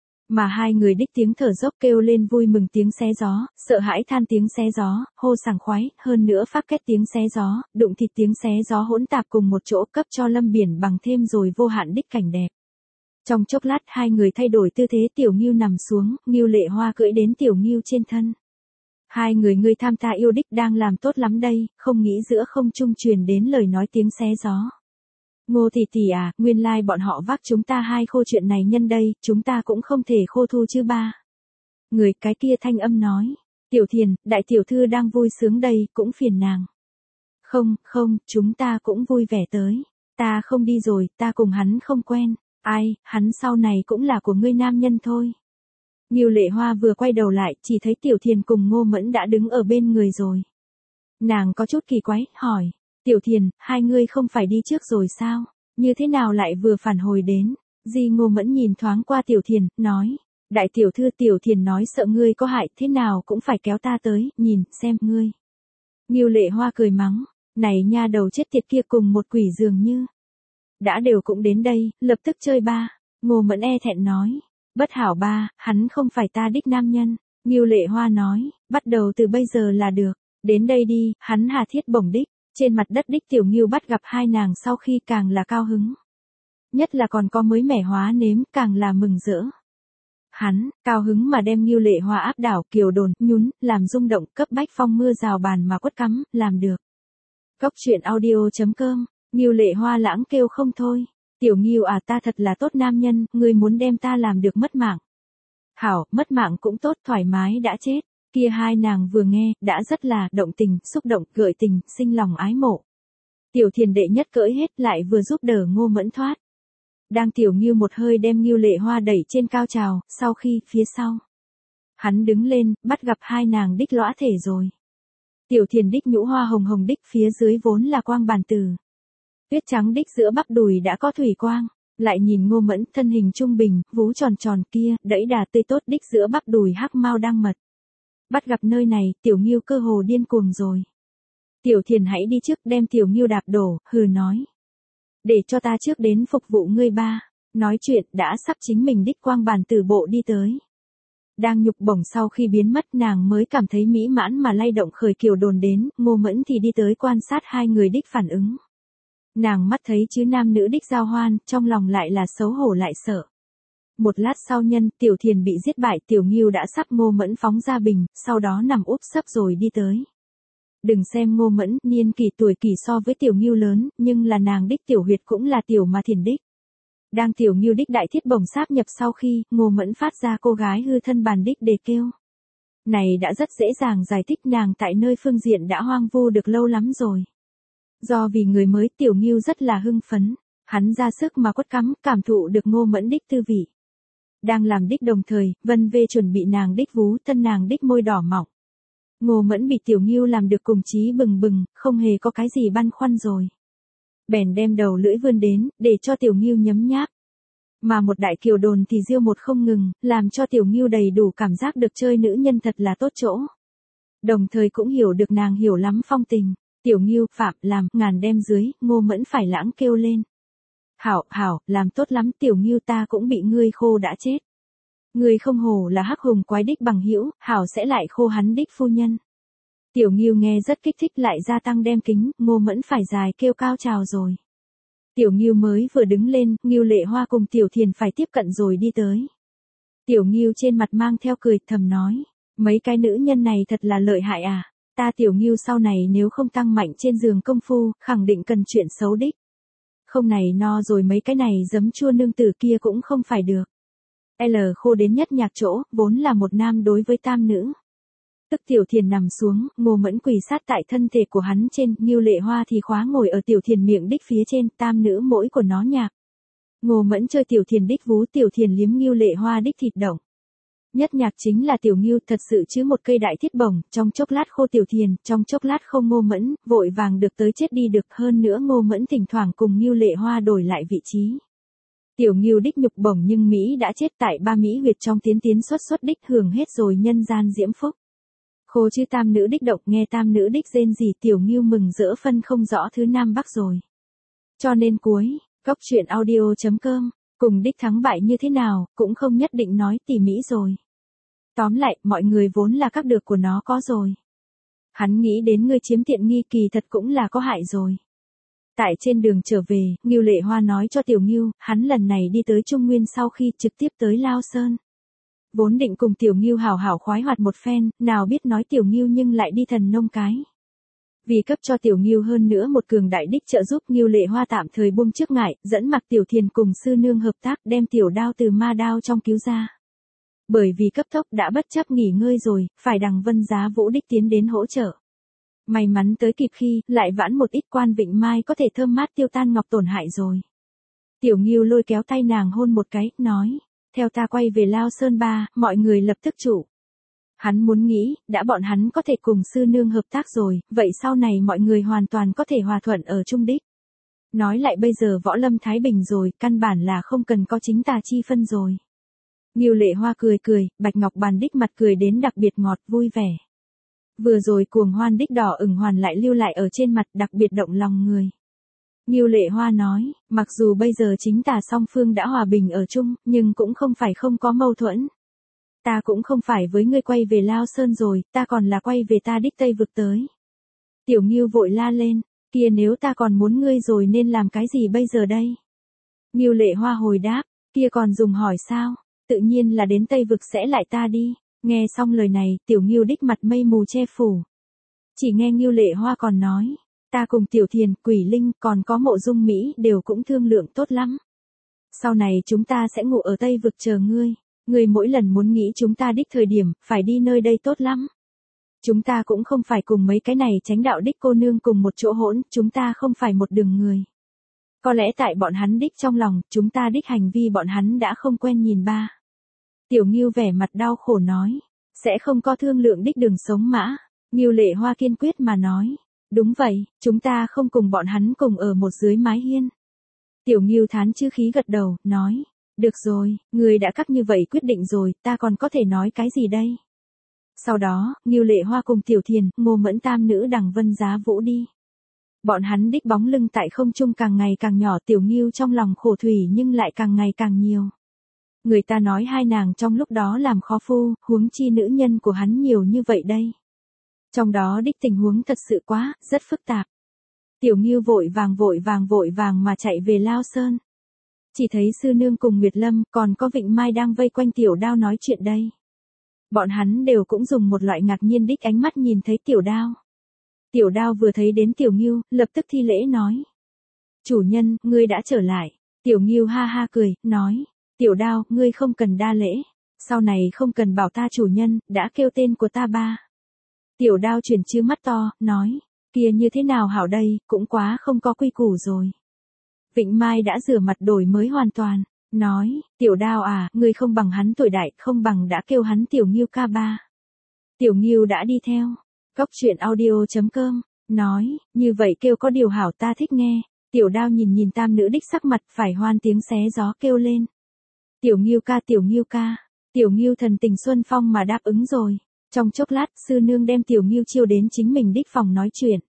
Mà hai người đích tiếng thở dốc kêu lên vui mừng tiếng xé gió, sợ hãi than tiếng xé gió, hô sảng khoái, hơn nữa phát kết tiếng xé gió, đụng thịt tiếng xé gió hỗn tạp cùng một chỗ cấp cho lâm biển bằng thêm rồi vô hạn đích cảnh đẹp. Trong chốc lát hai người thay đổi tư thế, Tiểu Ngưu nằm xuống, Ngưu Lệ Hoa cưỡi đến Tiểu Ngưu trên thân. Hai người ngươi tham ta yêu đích đang làm tốt lắm đây, không nghĩ giữa không trung truyền đến lời nói tiếng xé gió. Ngô tỷ tỷ à, nguyên lai bọn họ vác chúng ta hai khô chuyện này nhân đây, chúng ta cũng không thể khô thu chứ ba. Người cái kia thanh âm nói, Tiểu Thiền, đại tiểu thư đang vui sướng đây, cũng phiền nàng. Không, không, chúng ta cũng vui vẻ tới. Ta không đi rồi, ta cùng hắn không quen. Ai, hắn sau này cũng là của ngươi nam nhân thôi. Ngưu Lệ Hoa vừa quay đầu lại, chỉ thấy Tiểu Thiền cùng Ngô Mẫn đã đứng ở bên người rồi. Nàng có chút kỳ quái, hỏi, Tiểu Thiền, hai ngươi không phải đi trước rồi sao? Như thế nào lại vừa phản hồi đến? Di Ngô Mẫn nhìn thoáng qua Tiểu Thiền, nói, đại tiểu thư Tiểu Thiền nói sợ ngươi có hại, thế nào cũng phải kéo ta tới, nhìn, xem ngươi. Ngưu Lệ Hoa cười mắng, này nha đầu chết tiệt kia cùng một quỷ dường như. Đã đều cũng đến đây, lập tức chơi ba. Ngô Mẫn e thẹn nói, bất hảo ba, hắn không phải ta đích nam nhân. Ngưu Lệ Hoa nói, bắt đầu từ bây giờ là được, đến đây đi, hắn hà thiết bổng đích. Trên mặt đất đích Tiểu Ngưu bắt gặp hai nàng sau khi càng là cao hứng. Nhất là còn có mới mẻ hóa nếm, càng là mừng rỡ. Hắn, cao hứng mà đem Ngưu Lệ Hoa áp đảo, kiều đồn, nhún, làm rung động, cấp bách phong mưa rào bàn mà quất cắm, làm được. Cốc Truyện Audio.com, Ngưu Lệ Hoa lãng kêu không thôi. Tiểu Ngưu à ta thật là tốt nam nhân, ngươi muốn đem ta làm được mất mạng. Hảo, mất mạng cũng tốt, thoải mái đã chết. Kia hai nàng vừa nghe, đã rất là động tình, xúc động, gợi tình, sinh lòng ái mộ. Tiểu Thiền đệ nhất cỡi hết lại vừa giúp đỡ Ngô Mẫn thoát. Đang Tiểu Ngưu một hơi đem Ngưu Lệ Hoa đẩy trên cao trào, sau khi phía sau. Hắn đứng lên, bắt gặp hai nàng đích lõa thể rồi. Tiểu Thiền đích nhũ hoa hồng hồng đích phía dưới vốn là quang bàn tử. Tuyết trắng đích giữa bắp đùi đã có thủy quang. Lại nhìn Ngô Mẫn thân hình trung bình, vú tròn tròn kia, đẫy đà tươi tốt đích giữa bắp đùi hắc mau đang mật. Bắt gặp nơi này, Tiểu Ngưu cơ hồ điên cuồng rồi. Tiểu Thiền hãy đi trước đem Tiểu Ngưu đạp đổ, hừ nói. Để cho ta trước đến phục vụ ngươi ba. Nói chuyện đã sắp chính mình đích quang bàn tử bộ đi tới. Đang nhục bổng sau khi biến mất nàng mới cảm thấy mỹ mãn mà lay động khởi kiều đồn đến, Ngô Mẫn thì đi tới quan sát hai người đích phản ứng. Nàng mắt thấy chứ nam nữ đích giao hoan, trong lòng lại là xấu hổ lại sợ. Một lát sau Tiểu Thiền bị giết bại, Tiểu Ngưu đã sắp Ngô Mẫn phóng ra bình, sau đó nằm úp sấp rồi đi tới. Đừng xem Ngô Mẫn, niên kỷ tuổi kỷ so với Tiểu Ngưu lớn, nhưng là nàng đích tiểu huyệt cũng là tiểu mà thiền đích. Đang Tiểu Ngưu đích đại thiết bổng sáp nhập sau khi, Ngô Mẫn phát ra cô gái hư thân bàn đích đề kêu. Này đã rất dễ dàng giải thích nàng tại nơi phương diện đã hoang vu được lâu lắm rồi. Do vì người mới Tiểu Ngưu rất là hưng phấn, hắn ra sức mà quất cắm, cảm thụ được Ngô Mẫn đích tư vị. Đang làm đích đồng thời, Vân Vê chuẩn bị nàng đích vú thân nàng đích môi đỏ mọng. Ngô Mẫn bị Tiểu Ngưu làm được cùng chí bừng bừng, không hề có cái gì băn khoăn rồi. Bèn đem đầu lưỡi vươn đến, để cho Tiểu Ngưu nhấm nháp. Mà một đại kiều đồn thì riêu một không ngừng, làm cho Tiểu Ngưu đầy đủ cảm giác được chơi nữ nhân thật là tốt chỗ. Đồng thời cũng hiểu được nàng hiểu lắm phong tình. Tiểu Ngưu, phạm, làm, ngàn đem dưới, Ngô Mẫn phải lãng kêu lên. Hảo, hảo, làm tốt lắm Tiểu Ngưu, ta cũng bị ngươi khô đã chết. Ngươi không hổ là hắc hùng quái đích bằng hữu, hảo sẽ lại khô hắn đích phu nhân. Tiểu Ngưu nghe rất kích thích lại gia tăng đem kính, Ngô Mẫn phải dài kêu cao trào rồi. Tiểu Ngưu mới vừa đứng lên, Ngưu Lệ Hoa cùng Tiểu Thiền phải tiếp cận rồi đi tới. Tiểu Ngưu trên mặt mang theo cười thầm nói, mấy cái nữ nhân này thật là lợi hại à, ta Tiểu Ngưu sau này nếu không tăng mạnh trên giường công phu, khẳng định cần chuyện xấu đích. Không này no rồi mấy cái này giấm chua nương tử kia cũng không phải được. L khô đến nhất nhạc chỗ, vốn là một nam đối với tam nữ. Tức Tiểu Thiền nằm xuống, Ngô Mẫn quỳ sát tại thân thể của hắn trên, Ngưu Lệ Hoa thì khóa ngồi ở Tiểu Thiền miệng đích phía trên, tam nữ mỗi của nó nhạc. Ngô Mẫn chơi Tiểu Thiền đích vú, Tiểu Thiền liếm Ngưu Lệ Hoa đích thịt động. Nhất nhạc chính là Tiểu Ngưu thật sự chứ một cây đại thiết bổng, trong chốc lát khô Tiểu Thiền, trong chốc lát không Ngô Mẫn, vội vàng được tới chết đi được, hơn nữa Ngô Mẫn thỉnh thoảng cùng Ngưu Lệ Hoa đổi lại vị trí. Tiểu Ngưu đích nhục bổng nhưng Mỹ đã chết tại ba Mỹ huyệt trong tiến xuất đích hưởng hết rồi nhân gian diễm phúc. Khô chứ tam nữ đích động, nghe tam nữ đích rên gì Tiểu Ngưu mừng rỡ phân không rõ thứ nam bắc rồi. Cho nên cuối, góc truyện audio.com, cùng đích thắng bại như thế nào, cũng không nhất định nói tỉ mỉ rồi. Tóm lại, mọi người vốn là các được của nó có rồi. Hắn nghĩ đến người chiếm tiện nghi kỳ thật cũng là có hại rồi. Tại trên đường trở về, Ngưu Lệ Hoa nói cho Tiểu Ngưu, hắn lần này đi tới Trung Nguyên sau khi trực tiếp tới Lao Sơn. Vốn định cùng Tiểu Ngưu hào hảo khoái hoạt một phen, nào biết nói Tiểu Ngưu nhưng lại đi thần nông cái. Vì cấp cho Tiểu Ngưu hơn nữa một cường đại đích trợ giúp, Ngưu Lệ Hoa tạm thời buông trước ngại, dẫn mặc Tiểu Thiền cùng sư nương hợp tác đem tiểu đao từ ma đao trong cứu ra. Bởi vì cấp tốc đã bất chấp nghỉ ngơi rồi, phải đằng Vân Giá Vũ đích tiến đến hỗ trợ. May mắn tới kịp khi, lại vãn một ít Quan Vịnh Mai có thể thơm mát tiêu tan ngọc tổn hại rồi. Tiểu Ngưu lôi kéo tay nàng hôn một cái, nói, theo ta quay về Lao Sơn ba, mọi người lập tức trụ. Hắn muốn nghĩ, đã bọn hắn có thể cùng sư nương hợp tác rồi, vậy sau này mọi người hoàn toàn có thể hòa thuận ở chung đích. Nói lại bây giờ võ lâm thái bình rồi, căn bản là không cần có chính tà chi phân rồi. Ngưu Lệ Hoa cười cười, Bạch Ngọc Bàn đích mặt cười đến đặc biệt ngọt vui vẻ. Vừa rồi cuồng hoan đích đỏ ửng hoàn lại lưu lại ở trên mặt đặc biệt động lòng người. Ngưu Lệ Hoa nói, mặc dù bây giờ chính tà song phương đã hòa bình ở chung, nhưng cũng không phải không có mâu thuẫn. Ta cũng không phải với ngươi quay về Lao Sơn rồi, ta còn là quay về ta đích Tây vực tới. Tiểu Ngưu vội la lên, kia nếu ta còn muốn ngươi rồi nên làm cái gì bây giờ đây? Ngưu Lệ Hoa hồi đáp, kia còn dùng hỏi sao, tự nhiên là đến Tây vực sẽ lại ta đi. Nghe xong lời này, Tiểu Ngưu đích mặt mây mù che phủ. Chỉ nghe Ngưu Lệ Hoa còn nói, ta cùng Tiểu Thiền, Quỷ Linh, còn có Mộ Dung Mỹ đều cũng thương lượng tốt lắm. Sau này chúng ta sẽ ngủ ở Tây vực chờ ngươi. Ngươi mỗi lần muốn nghĩ chúng ta đích thời điểm, phải đi nơi đây tốt lắm. Chúng ta cũng không phải cùng mấy cái này tránh đạo đích cô nương cùng một chỗ hỗn, chúng ta không phải một đường người. Có lẽ tại bọn hắn đích trong lòng, chúng ta đích hành vi bọn hắn đã không quen nhìn ba. Tiểu Ngưu vẻ mặt đau khổ nói, sẽ không có thương lượng đích đường sống mã. Ngưu Lệ Hoa kiên quyết mà nói, đúng vậy, chúng ta không cùng bọn hắn cùng ở một dưới mái hiên. Tiểu Ngưu thán chư khí gật đầu, nói, được rồi, người đã cắt như vậy quyết định rồi, ta còn có thể nói cái gì đây? Sau đó, Ngưu Lệ Hoa cùng Tiểu Thiền, Ngô Mẫn tam nữ đằng Vân Giá Vũ đi. Bọn hắn đích bóng lưng tại không trung càng ngày càng nhỏ, Tiểu Ngưu trong lòng khổ thủy nhưng lại càng ngày càng nhiều. Người ta nói hai nàng trong lúc đó làm khó phu, huống chi nữ nhân của hắn nhiều như vậy đây. Trong đó đích tình huống thật sự quá, rất phức tạp. Tiểu Ngưu vội vàng mà chạy về Lao Sơn. chỉ thấy sư nương cùng Nguyệt Lâm còn có Vịnh Mai đang vây quanh Tiểu Đao nói chuyện đây. Bọn hắn đều cũng dùng một loại ngạc nhiên đích ánh mắt nhìn thấy Tiểu Đao. Tiểu Đao vừa thấy đến Tiểu Ngưu, lập tức thi lễ nói. Chủ nhân, ngươi đã trở lại. Tiểu Ngưu ha ha cười, nói. Tiểu Đao, ngươi không cần đa lễ. Sau này không cần bảo ta chủ nhân, đã kêu tên của ta ba. Tiểu Đao chuyển chư mắt to, nói. Kia như thế nào hảo đây, cũng quá không có quy củ rồi. Vịnh Mai đã rửa mặt đổi mới hoàn toàn. Nói, Tiểu Đao à, ngươi không bằng hắn tuổi đại, không bằng đã kêu hắn Tiểu Ngưu ca ba. Tiểu Ngưu đã đi theo. Góc truyện audio.com, nói, như vậy kêu có điều hảo ta thích nghe. Tiểu Đao nhìn nhìn tam nữ đích sắc mặt phải hoan tiếng xé gió kêu lên. Tiểu Ngưu ca, Tiểu Ngưu ca. Tiểu Ngưu thần tình xuân phong mà đáp ứng rồi. Trong chốc lát, sư nương đem Tiểu Ngưu chiêu đến chính mình đích phòng nói chuyện.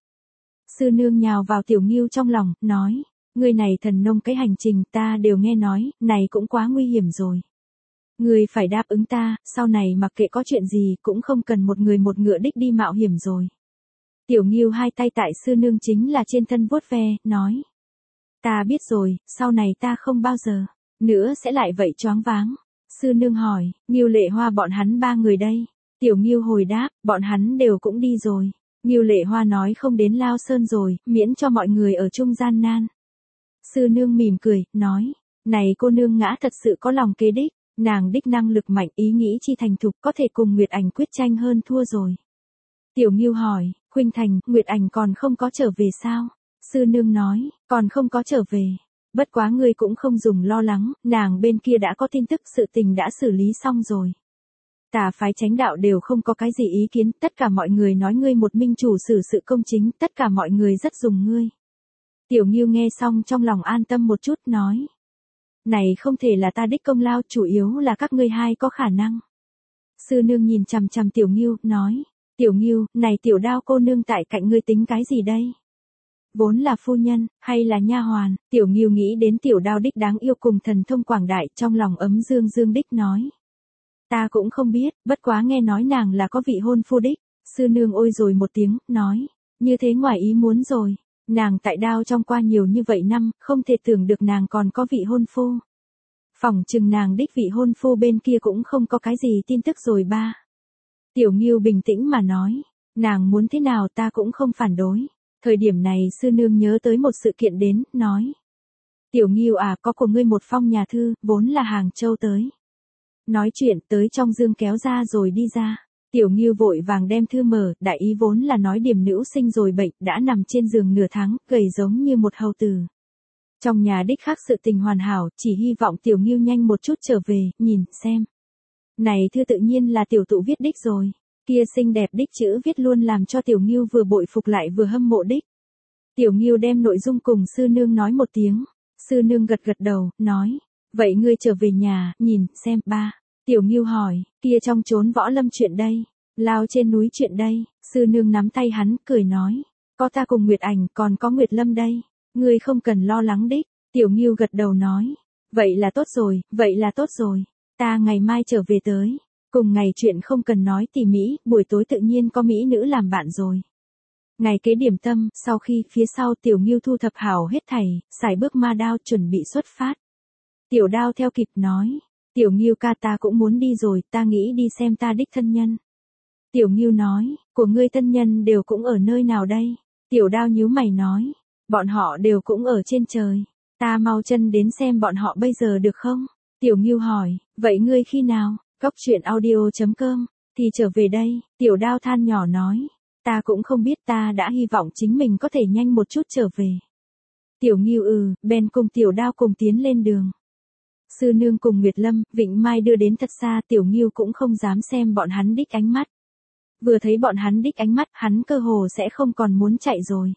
Sư nương nhào vào Tiểu Ngưu trong lòng, nói, ngươi này thần nông cái hành trình ta đều nghe nói, này cũng quá nguy hiểm rồi. Ngươi phải đáp ứng ta, sau này mặc kệ có chuyện gì cũng không cần một người một ngựa đích đi mạo hiểm rồi. Tiểu Ngưu hai tay tại sư nương chính là trên thân vuốt ve, nói. Ta biết rồi, sau này ta không bao giờ nữa sẽ lại vậy choáng váng. Sư nương hỏi, Ngưu Lệ Hoa bọn hắn ba người đây. Tiểu Ngưu hồi đáp, bọn hắn đều cũng đi rồi. Ngưu Lệ Hoa nói không đến Lao Sơn rồi, miễn cho mọi người ở chung gian nan. Sư nương mỉm cười, nói, này cô nương ngã thật sự có lòng kế đích, nàng đích năng lực mạnh ý nghĩ chi thành thục có thể cùng Nguyệt Ảnh quyết tranh hơn thua rồi. Tiểu Ngưu hỏi, Khuynh Thành, Nguyệt Ảnh còn không có trở về sao? Sư nương nói, còn không có trở về. Bất quá ngươi cũng không dùng lo lắng, nàng bên kia đã có tin tức sự tình đã xử lý xong rồi. Tà phái chánh đạo đều không có cái gì ý kiến, tất cả mọi người nói ngươi một minh chủ xử sự công chính, tất cả mọi người rất dùng ngươi. Tiểu Ngưu nghe xong trong lòng an tâm một chút nói. Này không thể là ta đích công lao, chủ yếu là các ngươi hai có khả năng. Sư nương nhìn chằm chằm Tiểu Ngưu, nói. Tiểu Ngưu, này Tiểu Đao cô nương tại cạnh ngươi tính cái gì đây? Vốn là phu nhân, hay là nha hoàn? Tiểu Ngưu nghĩ đến Tiểu Đao đích đáng yêu cùng thần thông quảng đại, trong lòng ấm dương dương đích nói. Ta cũng không biết, bất quá nghe nói nàng là có vị hôn phu đích. Sư nương ôi rồi một tiếng, nói. Như thế ngoài ý muốn rồi. Nàng tại Đao trong qua nhiều như vậy năm, không thể tưởng được nàng còn có vị hôn phu. Phỏng chừng nàng đích vị hôn phu bên kia cũng không có cái gì tin tức rồi ba. Tiểu Ngưu bình tĩnh mà nói, nàng muốn thế nào ta cũng không phản đối. Thời điểm này sư nương nhớ tới một sự kiện đến, nói. Tiểu Ngưu à, có của ngươi một phong nhà thư, vốn là Hàng Châu tới. Nói chuyện tới trong dương kéo ra rồi đi ra. Tiểu Ngưu vội vàng đem thư mở, đại ý vốn là nói Điềm Nữ sinh rồi bệnh, đã nằm trên giường nửa tháng, gầy giống như một hầu tử. Trong nhà đích khác sự tình hoàn hảo, chỉ hy vọng Tiểu Ngưu nhanh một chút trở về, nhìn, xem. Này thư tự nhiên là tiểu tụ viết đích rồi. Kia xinh đẹp đích chữ viết luôn làm cho Tiểu Ngưu vừa bội phục lại vừa hâm mộ đích. Tiểu Ngưu đem nội dung cùng sư nương nói một tiếng. Sư nương gật gật đầu, nói. Vậy ngươi trở về nhà, nhìn, xem, ba. Tiểu Ngưu hỏi, kia trong chốn võ lâm chuyện đây, Lao trên núi chuyện đây. Sư nương nắm tay hắn, cười nói. Có ta cùng Nguyệt Ảnh, còn có Nguyệt Lâm đây. Ngươi không cần lo lắng đích. Tiểu Ngưu gật đầu nói. Vậy là tốt rồi, vậy là tốt rồi. Ta ngày mai trở về tới. Cùng ngày chuyện không cần nói tỉ mỉ, buổi tối tự nhiên có mỹ nữ làm bạn rồi. Ngày kế điểm tâm, sau khi phía sau Tiểu Ngưu thu thập hảo hết thảy, xài bước ma đao chuẩn bị xuất phát. Tiểu Đao theo kịp nói. Tiểu Ngưu ca ta cũng muốn đi rồi, ta nghĩ đi xem ta đích thân nhân. Tiểu Ngưu nói, của ngươi thân nhân đều cũng ở nơi nào đây? Tiểu Đao nhíu mày nói, bọn họ đều cũng ở trên trời. Ta mau chân đến xem bọn họ bây giờ được không? Tiểu Ngưu hỏi, vậy ngươi khi nào? Góc truyện audio.com, thì trở về đây. Tiểu Đao than nhỏ nói, ta cũng không biết, ta đã hy vọng chính mình có thể nhanh một chút trở về. Tiểu Ngưu bèn cùng Tiểu Đao cùng tiến lên đường. Sư nương cùng Nguyệt Lâm, Vịnh Mai đưa đến thật xa, Tiểu Ngưu cũng không dám xem bọn hắn đích ánh mắt. Vừa thấy bọn hắn đích ánh mắt, hắn cơ hồ sẽ không còn muốn chạy rồi.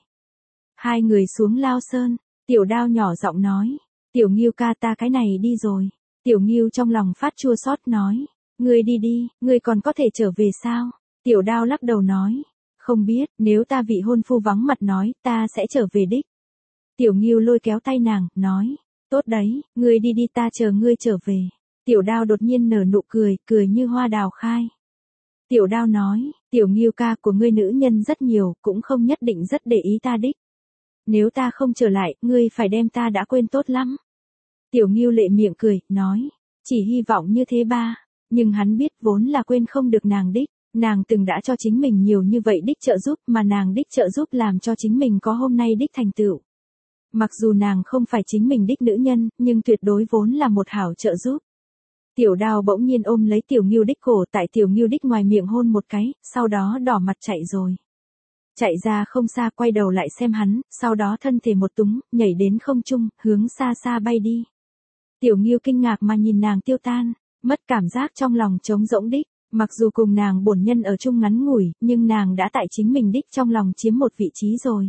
Hai người xuống Lao Sơn, Tiểu Đao nhỏ giọng nói, Tiểu Ngưu ca ta cái này đi rồi. Tiểu Ngưu trong lòng phát chua xót nói, ngươi đi đi, ngươi còn có thể trở về sao? Tiểu Đao lắc đầu nói, không biết, nếu ta vị hôn phu vắng mặt nói, ta sẽ trở về đích. Tiểu Ngưu lôi kéo tay nàng, nói, tốt đấy, ngươi đi đi ta chờ ngươi trở về. Tiểu Đao đột nhiên nở nụ cười, cười như hoa đào khai. Tiểu Đao nói, Tiểu Ngưu ca của ngươi nữ nhân rất nhiều, cũng không nhất định rất để ý ta đích. Nếu ta không trở lại, ngươi phải đem ta đã quên tốt lắm. Tiểu Ngưu lệ miệng cười, nói, chỉ hy vọng như thế ba. Nhưng hắn biết vốn là quên không được nàng đích, nàng từng đã cho chính mình nhiều như vậy đích trợ giúp mà nàng đích trợ giúp làm cho chính mình có hôm nay đích thành tựu. Mặc dù nàng không phải chính mình đích nữ nhân, nhưng tuyệt đối vốn là một hảo trợ giúp. Tiểu Đào bỗng nhiên ôm lấy Tiểu Ngưu đích cổ tại Tiểu Ngưu đích ngoài miệng hôn một cái, sau đó đỏ mặt chạy rồi. Chạy ra không xa quay đầu lại xem hắn, sau đó thân thể một túng, nhảy đến không trung, hướng xa xa bay đi. Tiểu Ngưu kinh ngạc mà nhìn nàng tiêu tan, mất cảm giác trong lòng trống rỗng đích, mặc dù cùng nàng bổn nhân ở chung ngắn ngủi, nhưng nàng đã tại chính mình đích trong lòng chiếm một vị trí rồi.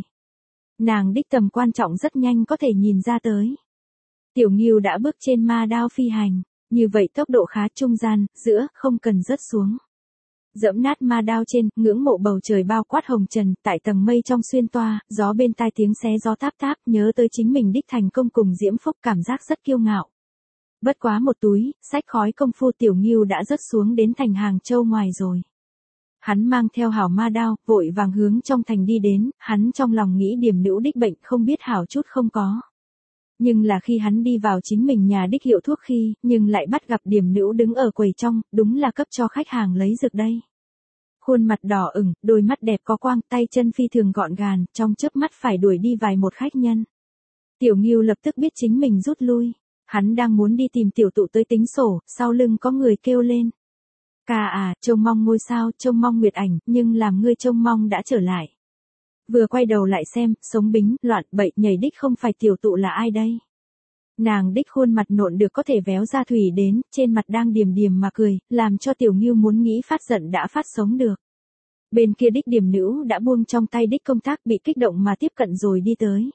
Nàng đích tầm quan trọng rất nhanh có thể nhìn ra tới. Tiểu Ngưu đã bước trên ma đao phi hành, như vậy tốc độ khá trung gian, giữa, không cần rớt xuống. Dẫm nát ma đao trên, ngưỡng mộ bầu trời bao quát hồng trần, tại tầng mây trong xuyên toa, gió bên tai tiếng xé gió táp táp, nhớ tới chính mình đích thành công cùng diễm phúc cảm giác rất kiêu ngạo. Bất quá một túi, xách khói công phu Tiểu Ngưu đã rớt xuống đến thành Hàng Châu ngoài rồi. Hắn mang theo hảo ma đao, vội vàng hướng trong thành đi đến, hắn trong lòng nghĩ điểm nữ đích bệnh không biết hảo chút không có. Nhưng là khi hắn đi vào chính mình nhà đích hiệu thuốc khi, nhưng lại bắt gặp điểm nữ đứng ở quầy trong, đúng là cấp cho khách hàng lấy dược đây. Khuôn mặt đỏ ửng, đôi mắt đẹp có quang, tay chân phi thường gọn gàng, trong chớp mắt phải đuổi đi vài một khách nhân. Tiểu Ngưu lập tức biết chính mình rút lui. Hắn đang muốn đi tìm tiểu tụ tới tính sổ, sau lưng có người kêu lên. Ca à, trông mong ngôi sao, trông mong nguyệt ảnh, nhưng làm ngươi trông mong đã trở lại. Vừa quay đầu lại xem, sống bính, loạn, bậy, nhảy đích không phải tiểu tụ là ai đây. Nàng đích khuôn mặt nộn được có thể véo ra thủy đến, trên mặt đang điềm điềm mà cười, làm cho Tiểu Ngưu muốn nghĩ phát giận đã phát sống được. Bên kia đích điểm nữ đã buông trong tay đích công tác bị kích động mà tiếp cận rồi đi tới.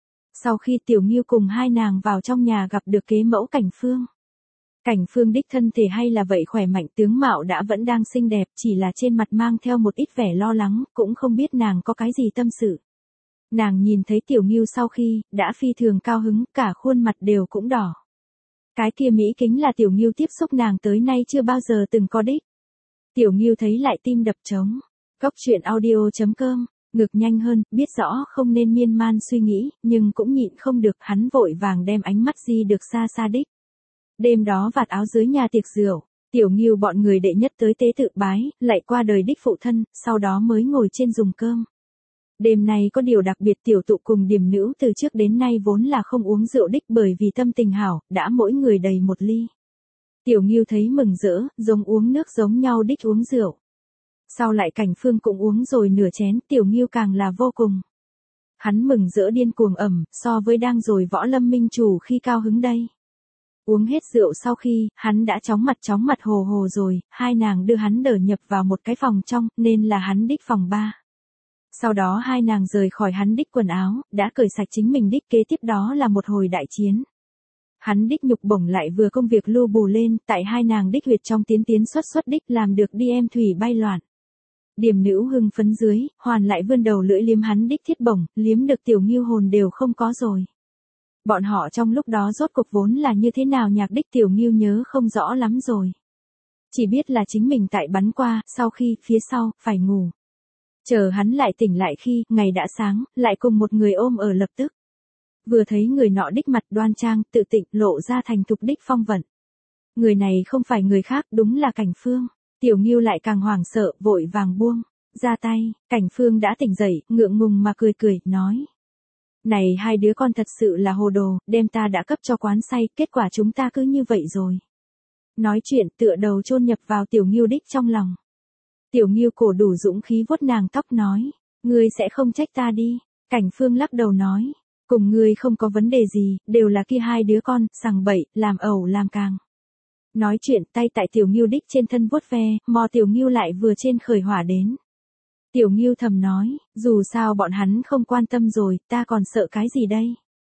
Sau khi Tiểu Ngưu cùng hai nàng vào trong nhà gặp được kế mẫu Cảnh Phương. Cảnh Phương đích thân thể hay là vậy khỏe mạnh, tướng mạo đã vẫn đang xinh đẹp, chỉ là trên mặt mang theo một ít vẻ lo lắng, cũng không biết nàng có cái gì tâm sự. Nàng nhìn thấy Tiểu Ngưu sau khi, đã phi thường cao hứng, cả khuôn mặt đều cũng đỏ. Cái kia mỹ kính là Tiểu Ngưu tiếp xúc nàng tới nay chưa bao giờ từng có đích. Tiểu Ngưu thấy lại tim đập trống. Góc truyện audio.com, ngực nhanh hơn, biết rõ không nên miên man suy nghĩ, nhưng cũng nhịn không được, hắn vội vàng đem ánh mắt di được xa xa đích. Đêm đó vạt áo dưới nhà tiệc rượu, Tiểu Ngưu bọn người đệ nhất tới tế tự bái, lại qua đời đích phụ thân, sau đó mới ngồi trên dùng cơm. Đêm này có điều đặc biệt, tiểu tụ cùng điểm nữ từ trước đến nay vốn là không uống rượu đích, bởi vì tâm tình hảo, đã mỗi người đầy một ly. Tiểu Ngưu thấy mừng rỡ, giống uống nước giống nhau đích uống rượu. Sau lại Cảnh Phương cũng uống rồi nửa chén, Tiểu Ngưu càng là vô cùng. Hắn mừng rỡ điên cuồng ẩm, so với đang rồi võ lâm minh chủ khi cao hứng đây. Uống hết rượu sau khi, hắn đã chóng mặt hồ hồ rồi, hai nàng đưa hắn đỡ nhập vào một cái phòng trong, nên là hắn đích phòng 3. Sau đó hai nàng rời khỏi hắn đích quần áo, đã cởi sạch chính mình đích, kế tiếp đó là một hồi đại chiến. Hắn đích nhục bổng lại vừa công việc lưu bù lên, tại hai nàng đích huyệt trong tiến xuất đích làm được đi em thủy bay loạn. Điểm nữ hưng phấn dưới, hoàn lại vươn đầu lưỡi liếm hắn đích thiết bổng, liếm được Tiểu Ngưu hồn đều không có rồi. Bọn họ trong lúc đó rốt cuộc vốn là như thế nào nhạc đích Tiểu Ngưu nhớ không rõ lắm rồi. Chỉ biết là chính mình tại bắn qua, sau khi, phía sau, phải ngủ. Chờ hắn lại tỉnh lại khi, ngày đã sáng, lại cùng một người ôm ở lập tức. Vừa thấy người nọ đích mặt đoan trang, tự tịnh, lộ ra thành thục đích phong vận. Người này không phải người khác, đúng là Cảnh Phương. Tiểu Ngưu lại càng hoảng sợ, vội vàng buông ra tay. Cảnh Phương đã tỉnh dậy, ngượng ngùng mà cười, nói. Này hai đứa con thật sự là hồ đồ, đem ta đã cấp cho quán say, kết quả chúng ta cứ như vậy rồi. Nói chuyện tựa đầu chôn nhập vào Tiểu Ngưu đích trong lòng. Tiểu Ngưu cổ đủ dũng khí vuốt nàng tóc nói. Ngươi sẽ không trách ta đi. Cảnh Phương lắc đầu nói. Cùng ngươi không có vấn đề gì, đều là kia hai đứa con, sằng bậy, làm ẩu làm càng. Nói chuyện tay tại Tiểu Ngưu đích trên thân vuốt ve, mò Tiểu Ngưu lại vừa trên khởi hỏa đến. Tiểu Ngưu thầm nói, dù sao bọn hắn không quan tâm rồi, ta còn sợ cái gì đây?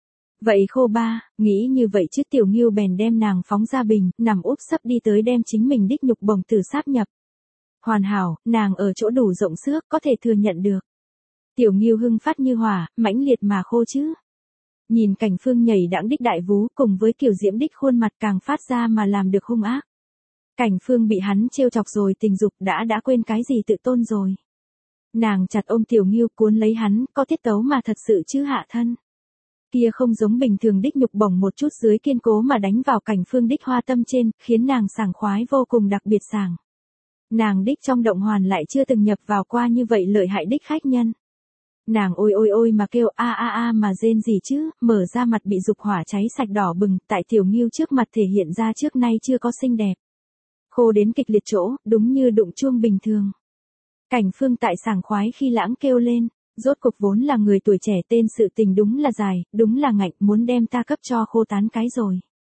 Vậy khô ba, nghĩ như vậy chứ Tiểu Ngưu bèn đem nàng phóng ra bình, nằm úp sấp đi tới đem chính mình đích nhục bổng tử sáp nhập. Hoàn hảo, nàng ở chỗ đủ rộng xước, có thể thừa nhận được. Tiểu Ngưu hưng phát như hỏa, mãnh liệt mà khô chứ. Nhìn Cảnh Phương nhảy đãng đích đại vú cùng với kiểu diễm đích khuôn mặt càng phát ra mà làm được hung ác. Cảnh Phương bị hắn trêu chọc rồi, tình dục đã quên cái gì tự tôn rồi. Nàng chặt ôm Tiểu Ngưu cuốn lấy hắn, có tiết tấu mà thật sự chứ hạ thân. Kia không giống bình thường đích nhục bổng một chút dưới kiên cố mà đánh vào Cảnh Phương đích hoa tâm trên, khiến nàng sảng khoái vô cùng đặc biệt sảng. Nàng đích trong động hoàn lại chưa từng nhập vào qua như vậy lợi hại đích khách nhân. Nàng ôi ôi ôi mà kêu a a a mà rên gì chứ, mở ra mặt bị dục hỏa cháy sạch đỏ bừng, tại Tiểu Ngưu trước mặt thể hiện ra trước nay chưa có xinh đẹp. Khô đến kịch liệt chỗ, đúng như đụng chuông bình thường. Cảnh Phương tại sảng khoái khi lãng kêu lên, rốt cuộc vốn là người tuổi trẻ tên sự tình đúng là dài, đúng là ngạnh, muốn đem ta cấp cho khô tán cái rồi.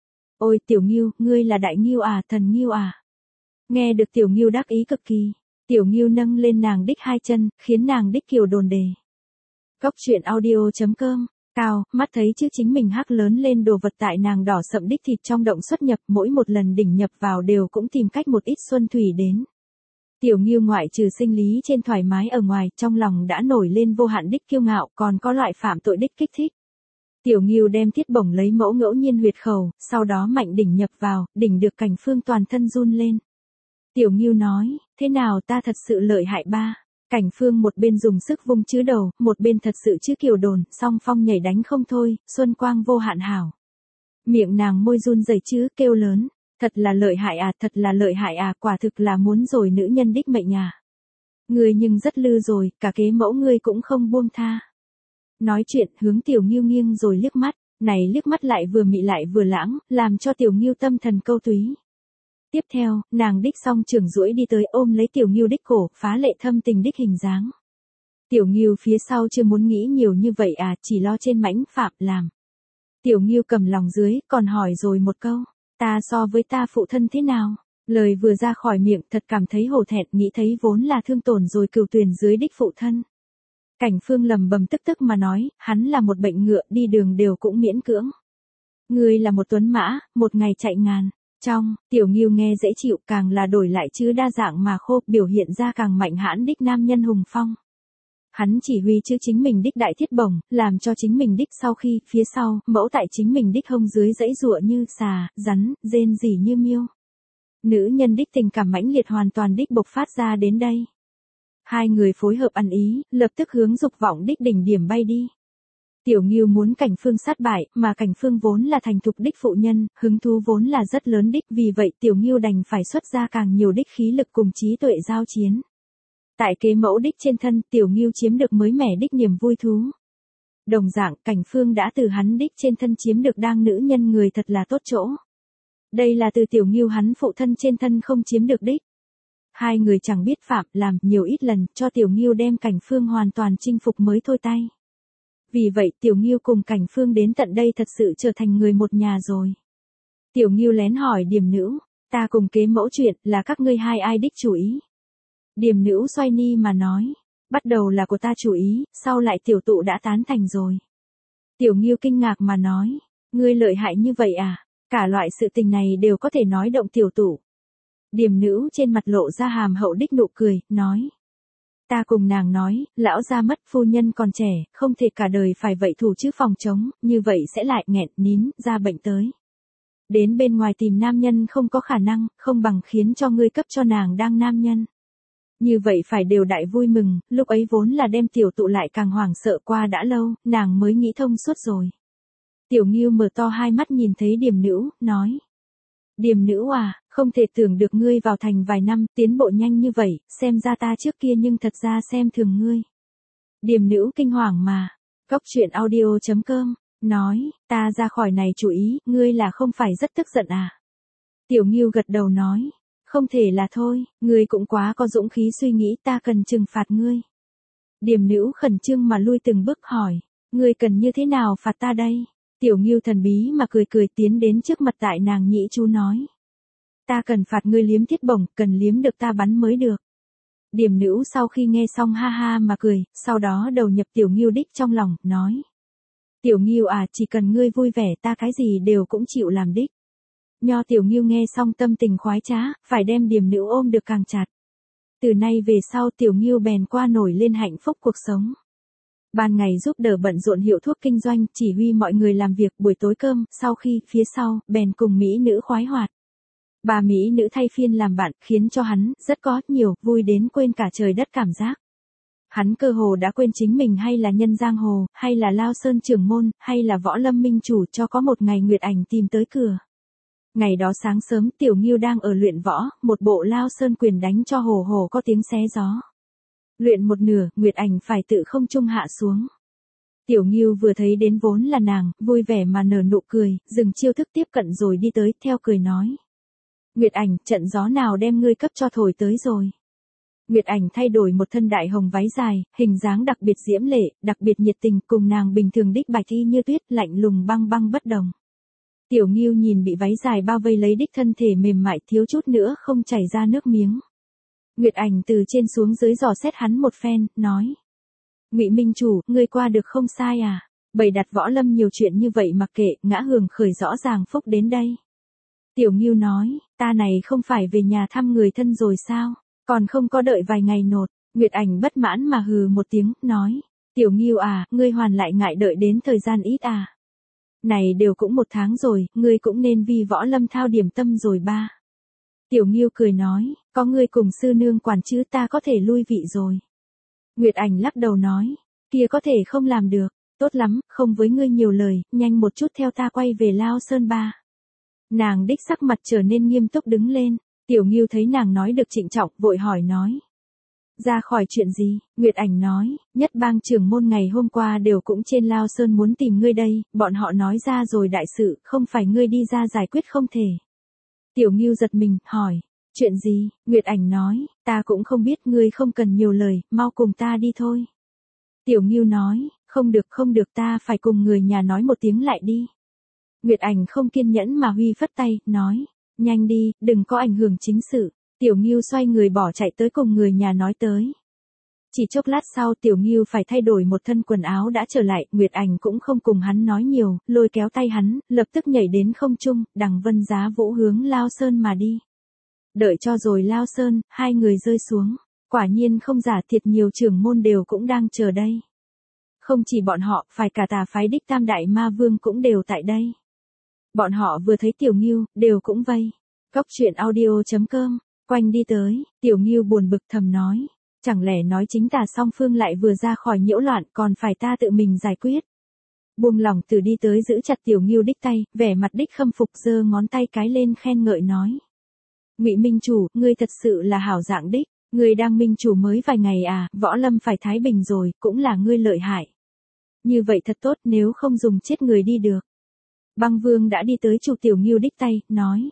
Ôi Tiểu Ngưu, ngươi là đại Ngưu à, thần Ngưu à. Nghe được Tiểu Ngưu đắc ý cực kỳ, Tiểu Ngưu nâng lên nàng đích hai chân, khiến nàng đích kiều đồn đề. Cốc truyện audio.com, cao, mắt thấy trước chính mình hắc lớn lên đồ vật tại nàng đỏ sậm đích thịt trong động xuất nhập, mỗi một lần đỉnh nhập vào đều cũng tìm cách một ít xuân thủy đến. Tiểu Ngưu ngoại trừ sinh lý trên thoải mái ở ngoài, trong lòng đã nổi lên vô hạn đích kiêu ngạo, còn có loại phạm tội đích kích thích. Tiểu Ngưu đem thiết bổng lấy mẫu ngẫu nhiên huyệt khẩu, sau đó mạnh đỉnh nhập vào, đỉnh được Cảnh Phương toàn thân run lên. Tiểu Ngưu nói, thế nào ta thật sự lợi hại ba. Cảnh Phương một bên dùng sức vung chữ đầu, một bên thật sự chứ kiều đồn, song phong nhảy đánh không thôi, xuân quang vô hạn hảo. Miệng nàng môi run rẩy chứ, kêu lớn, thật là lợi hại à, thật là lợi hại à, quả thực là muốn rồi nữ nhân đích mệnh à. Ngươi nhưng rất lư rồi, cả kế mẫu ngươi cũng không buông tha. Nói chuyện, hướng Tiểu Ngưu nghiêng rồi liếc mắt, này liếc mắt lại vừa mị lại vừa lãng, làm cho Tiểu Ngưu tâm thần câu túy. Tiếp theo, nàng đích song trường duỗi đi tới ôm lấy Tiểu Ngưu đích cổ, phá lệ thâm tình đích hình dáng. Tiểu Ngưu phía sau chưa muốn nghĩ nhiều như vậy à, chỉ lo trên mãnh phạm làm. Tiểu Ngưu cầm lòng dưới, còn hỏi rồi một câu, ta so với ta phụ thân thế nào? Lời vừa ra khỏi miệng thật cảm thấy hổ thẹn, nghĩ thấy vốn là thương tổn rồi cừu tuyển dưới đích phụ thân. Cảnh Phương lầm bầm tức tức mà nói, hắn là một bệnh ngựa, đi đường đều cũng miễn cưỡng. Ngươi là một tuấn mã, một ngày chạy ngàn. Trong, Tiểu Ngưu nghe dễ chịu, càng là đổi lại chứ đa dạng mà khô, biểu hiện ra càng mạnh hãn đích nam nhân hùng phong. Hắn chỉ huy chứ chính mình đích đại thiết bổng, làm cho chính mình đích sau khi, phía sau, mẫu tại chính mình đích hông dưới dãy giụa như xà, rắn, rên rỉ như miêu. Nữ nhân đích tình cảm mãnh liệt hoàn toàn đích bộc phát ra đến đây. Hai người phối hợp ăn ý, lập tức hướng dục vọng đích đỉnh điểm bay đi. Tiểu Ngưu muốn Cảnh Phương sát bại, mà Cảnh Phương vốn là thành thục đích phụ nhân, hứng thú vốn là rất lớn đích, vì vậy Tiểu Ngưu đành phải xuất ra càng nhiều đích khí lực cùng trí tuệ giao chiến. Tại kế mẫu đích trên thân, Tiểu Ngưu chiếm được mới mẻ đích niềm vui thú. Đồng dạng, Cảnh Phương đã từ hắn đích trên thân chiếm được đang nữ nhân người thật là tốt chỗ. Đây là từ Tiểu Ngưu hắn phụ thân trên thân không chiếm được đích. Hai người chẳng biết phạm làm nhiều ít lần, cho Tiểu Ngưu đem Cảnh Phương hoàn toàn chinh phục mới thôi tay. Vì vậy Tiểu Ngưu cùng Cảnh Phương đến tận đây thật sự trở thành người một nhà rồi. Tiểu Ngưu lén hỏi Điềm Nữ, ta cùng kế mẫu chuyện là các ngươi hai ai đích chủ ý. Điềm Nữ xoay ni mà nói, bắt đầu là của ta chủ ý, sau lại tiểu tụ đã tán thành rồi. Tiểu Ngưu kinh ngạc mà nói, ngươi lợi hại như vậy à, cả loại sự tình này đều có thể nói động tiểu tụ. Điềm Nữ trên mặt lộ ra hàm hậu đích nụ cười, nói. Ta cùng nàng nói, lão gia mất phu nhân còn trẻ, không thể cả đời phải vậy thủ chứ phòng chống, như vậy sẽ lại nghẹn nín, ra bệnh tới. Đến bên ngoài tìm nam nhân không có khả năng, không bằng khiến cho ngươi cấp cho nàng đang nam nhân. Như vậy phải đều đại vui mừng, lúc ấy vốn là đem tiểu tụ lại càng hoảng sợ qua đã lâu, nàng mới nghĩ thông suốt rồi. Tiểu Ngưu mở to hai mắt nhìn thấy Điềm Nữ, nói. Điềm Nữ à, không thể tưởng được ngươi vào thành vài năm, tiến bộ nhanh như vậy, xem ra ta trước kia nhưng thật ra xem thường ngươi. Điềm Nữ kinh hoàng mà, Cốc truyện audio.com, nói, ta ra khỏi này chủ ý, ngươi là không phải rất tức giận à? Tiểu Ngưu gật đầu nói, không thể là thôi, ngươi cũng quá có dũng khí suy nghĩ ta cần trừng phạt ngươi. Điềm Nữ khẩn trương mà lui từng bước hỏi, ngươi cần như thế nào phạt ta đây? Tiểu Ngưu thần bí mà cười cười tiến đến trước mặt tại nàng nhĩ chú nói. Ta cần phạt ngươi liếm thiết bổng, cần liếm được ta bắn mới được. Điềm Nữ sau khi nghe xong ha ha mà cười, sau đó đầu nhập Tiểu Ngưu đích trong lòng, nói. Tiểu Ngưu à, chỉ cần ngươi vui vẻ ta cái gì đều cũng chịu làm đích. Nho Tiểu Ngưu nghe xong tâm tình khoái trá, phải đem Điềm Nữ ôm được càng chặt. Từ nay về sau Tiểu Ngưu bèn qua nổi lên hạnh phúc cuộc sống. Ban ngày giúp đỡ bận rộn hiệu thuốc kinh doanh, chỉ huy mọi người làm việc, buổi tối cơm, sau khi, phía sau, bèn cùng mỹ nữ khoái hoạt. Bà mỹ nữ thay phiên làm bạn, khiến cho hắn, rất có, nhiều, vui đến quên cả trời đất cảm giác. Hắn cơ hồ đã quên chính mình hay là nhân giang hồ, hay là Lao Sơn trưởng môn, hay là võ lâm minh chủ cho có một ngày Nguyệt Ảnh tìm tới cửa. Ngày đó sáng sớm Tiểu Ngưu đang ở luyện võ, một bộ Lao Sơn quyền đánh cho hồ hồ có tiếng xé gió. Luyện một nửa, Nguyệt Ảnh phải tự không trung hạ xuống. Tiểu Ngưu vừa thấy đến vốn là nàng, vui vẻ mà nở nụ cười, dừng chiêu thức tiếp cận rồi đi tới, theo cười nói. Nguyệt Ảnh, trận gió nào đem ngươi cấp cho thổi tới rồi. Nguyệt Ảnh thay đổi một thân đại hồng váy dài, hình dáng đặc biệt diễm lệ, đặc biệt nhiệt tình, cùng nàng bình thường đích bạch y như tuyết, lạnh lùng băng băng bất đồng. Tiểu Ngưu nhìn bị váy dài bao vây lấy đích thân thể mềm mại thiếu chút nữa không chảy ra nước miếng. Nguyệt Ảnh từ trên xuống dưới dò xét hắn một phen, nói. Ngụy Minh Chủ, ngươi qua được không sai à? Bày đặt võ lâm nhiều chuyện như vậy mặc kệ, ngã hưởng khởi rõ ràng phúc đến đây. Tiểu Ngưu nói, ta này không phải về nhà thăm người thân rồi sao? Còn không có đợi vài ngày nột. Nguyệt Ảnh bất mãn mà hừ một tiếng, nói. Tiểu Ngưu à, ngươi hoàn lại ngại đợi đến thời gian ít à? Này đều cũng 1 tháng rồi, ngươi cũng nên vì võ lâm thao điểm tâm rồi ba. Tiểu Ngưu cười nói, có ngươi cùng sư nương quản chứ ta có thể lui vị rồi. Nguyệt Ảnh lắc đầu nói, kia có thể không làm được, tốt lắm, không với ngươi nhiều lời, nhanh một chút theo ta quay về Lao Sơn ba. Nàng đích sắc mặt trở nên nghiêm túc đứng lên, Tiểu Ngưu thấy nàng nói được trịnh trọng, vội hỏi nói. Ra khỏi chuyện gì? Nguyệt Ảnh nói, Nhất Bang trưởng môn ngày hôm qua đều cũng trên Lao Sơn muốn tìm ngươi đây, bọn họ nói ra rồi đại sự, không phải ngươi đi ra giải quyết không thể. Tiểu Ngưu giật mình, hỏi, chuyện gì? Nguyệt Ảnh nói, ta cũng không biết, ngươi không cần nhiều lời, mau cùng ta đi thôi. Tiểu Ngưu nói, không được ta phải cùng người nhà nói một tiếng lại đi. Nguyệt Ảnh không kiên nhẫn mà huy phất tay, nói, nhanh đi, đừng có ảnh hưởng chính sự. Tiểu Ngưu xoay người bỏ chạy tới cùng người nhà nói tới. Chỉ chốc lát sau Tiểu Ngưu phải thay đổi một thân quần áo đã trở lại, Nguyệt Ảnh cũng không cùng hắn nói nhiều, lôi kéo tay hắn, lập tức nhảy đến không trung, đằng vân giá vũ hướng Lao Sơn mà đi. Đợi cho rồi Lao Sơn, hai người rơi xuống, quả nhiên không giả thiệt nhiều trưởng môn đều cũng đang chờ đây. Không chỉ bọn họ, phải cả tà phái đích Tam Đại Ma Vương cũng đều tại đây. Bọn họ vừa thấy Tiểu Ngưu, đều cũng vây. Góc truyện audio.com, quanh đi tới, Tiểu Ngưu buồn bực thầm nói. Chẳng lẽ nói chính tà song phương lại vừa ra khỏi nhiễu loạn còn phải ta tự mình giải quyết. Buông lỏng từ đi tới giữ chặt Tiểu Ngưu đích tay, vẻ mặt đích khâm phục giơ ngón tay cái lên khen ngợi nói. Ngụy Minh Chủ, ngươi thật sự là hảo dạng đích, ngươi đang Minh Chủ mới vài ngày à, võ lâm phải thái bình rồi, cũng là ngươi lợi hại. Như vậy thật tốt, nếu không dùng chết người đi được. Băng Vương đã đi tới chụp Tiểu Ngưu đích tay, nói.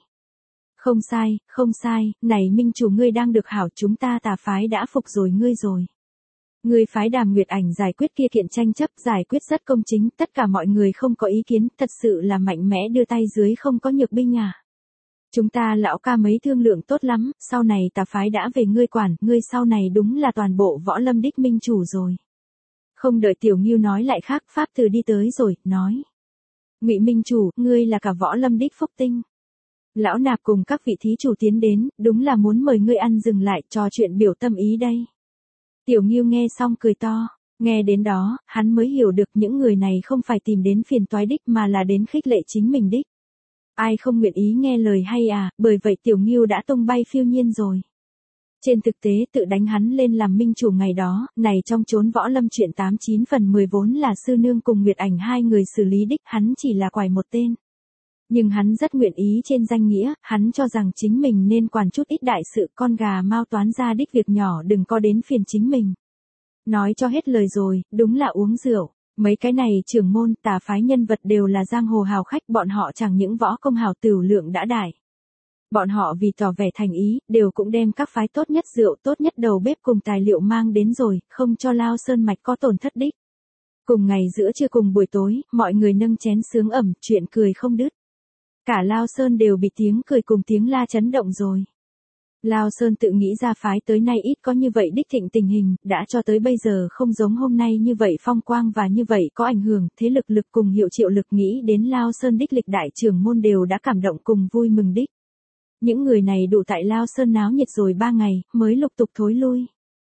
Không sai, này Minh Chủ ngươi đang được hảo, chúng ta tà phái đã phục rồi ngươi rồi. Ngươi phái Đàm Nguyệt Ảnh giải quyết kia kiện tranh chấp, giải quyết rất công chính, tất cả mọi người không có ý kiến, thật sự là mạnh mẽ đưa tay dưới không có nhược binh à. Chúng ta lão ca mấy thương lượng tốt lắm, sau này tà phái đã về ngươi quản, ngươi sau này đúng là toàn bộ võ lâm đích Minh Chủ rồi. Không đợi Tiểu Ngưu nói lại khác, Pháp Từ đi tới rồi, nói. Ngụy Minh Chủ, ngươi là cả võ lâm đích phúc tinh. Lão nạp cùng các vị thí chủ tiến đến, đúng là muốn mời ngươi ăn dừng lại trò chuyện biểu tâm ý đây. Tiểu Ngưu nghe xong cười to, nghe đến đó, hắn mới hiểu được những người này không phải tìm đến phiền toái đích mà là đến khích lệ chính mình đích. Ai không nguyện ý nghe lời hay à, bởi vậy Tiểu Ngưu đã tung bay phiêu nhiên rồi. Trên thực tế tự đánh hắn lên làm Minh Chủ ngày đó, này trong chốn võ lâm chuyện 89 phần 10 vốn là sư nương cùng Nguyệt Ảnh hai người xử lý đích, hắn chỉ là quải một tên. Nhưng hắn rất nguyện ý trên danh nghĩa, hắn cho rằng chính mình nên quản chút ít đại sự, con gà mao toán ra đích việc nhỏ đừng có đến phiền chính mình. Nói cho hết lời rồi, đúng là uống rượu. Mấy cái này trưởng môn, tà phái nhân vật đều là giang hồ hào khách, bọn họ chẳng những võ công hào tửu lượng đã đại. Bọn họ vì tỏ vẻ thành ý, đều cũng đem các phái tốt nhất rượu, tốt nhất đầu bếp cùng tài liệu mang đến rồi, không cho Lao Sơn mạch có tổn thất đích. Cùng ngày giữa trưa cùng buổi tối, mọi người nâng chén sướng ẩm, chuyện cười không đứt. Cả Lao Sơn đều bị tiếng cười cùng tiếng la chấn động rồi. Lao Sơn tự nghĩ ra phái tới nay ít có như vậy đích thịnh tình hình, đã cho tới bây giờ không giống hôm nay như vậy phong quang và như vậy có ảnh hưởng, thế lực lực cùng hiệu triệu lực nghĩ đến Lao Sơn đích lịch đại trưởng môn đều đã cảm động cùng vui mừng đích. Những người này đủ tại Lao Sơn náo nhiệt rồi 3 ngày, mới lục tục thối lui.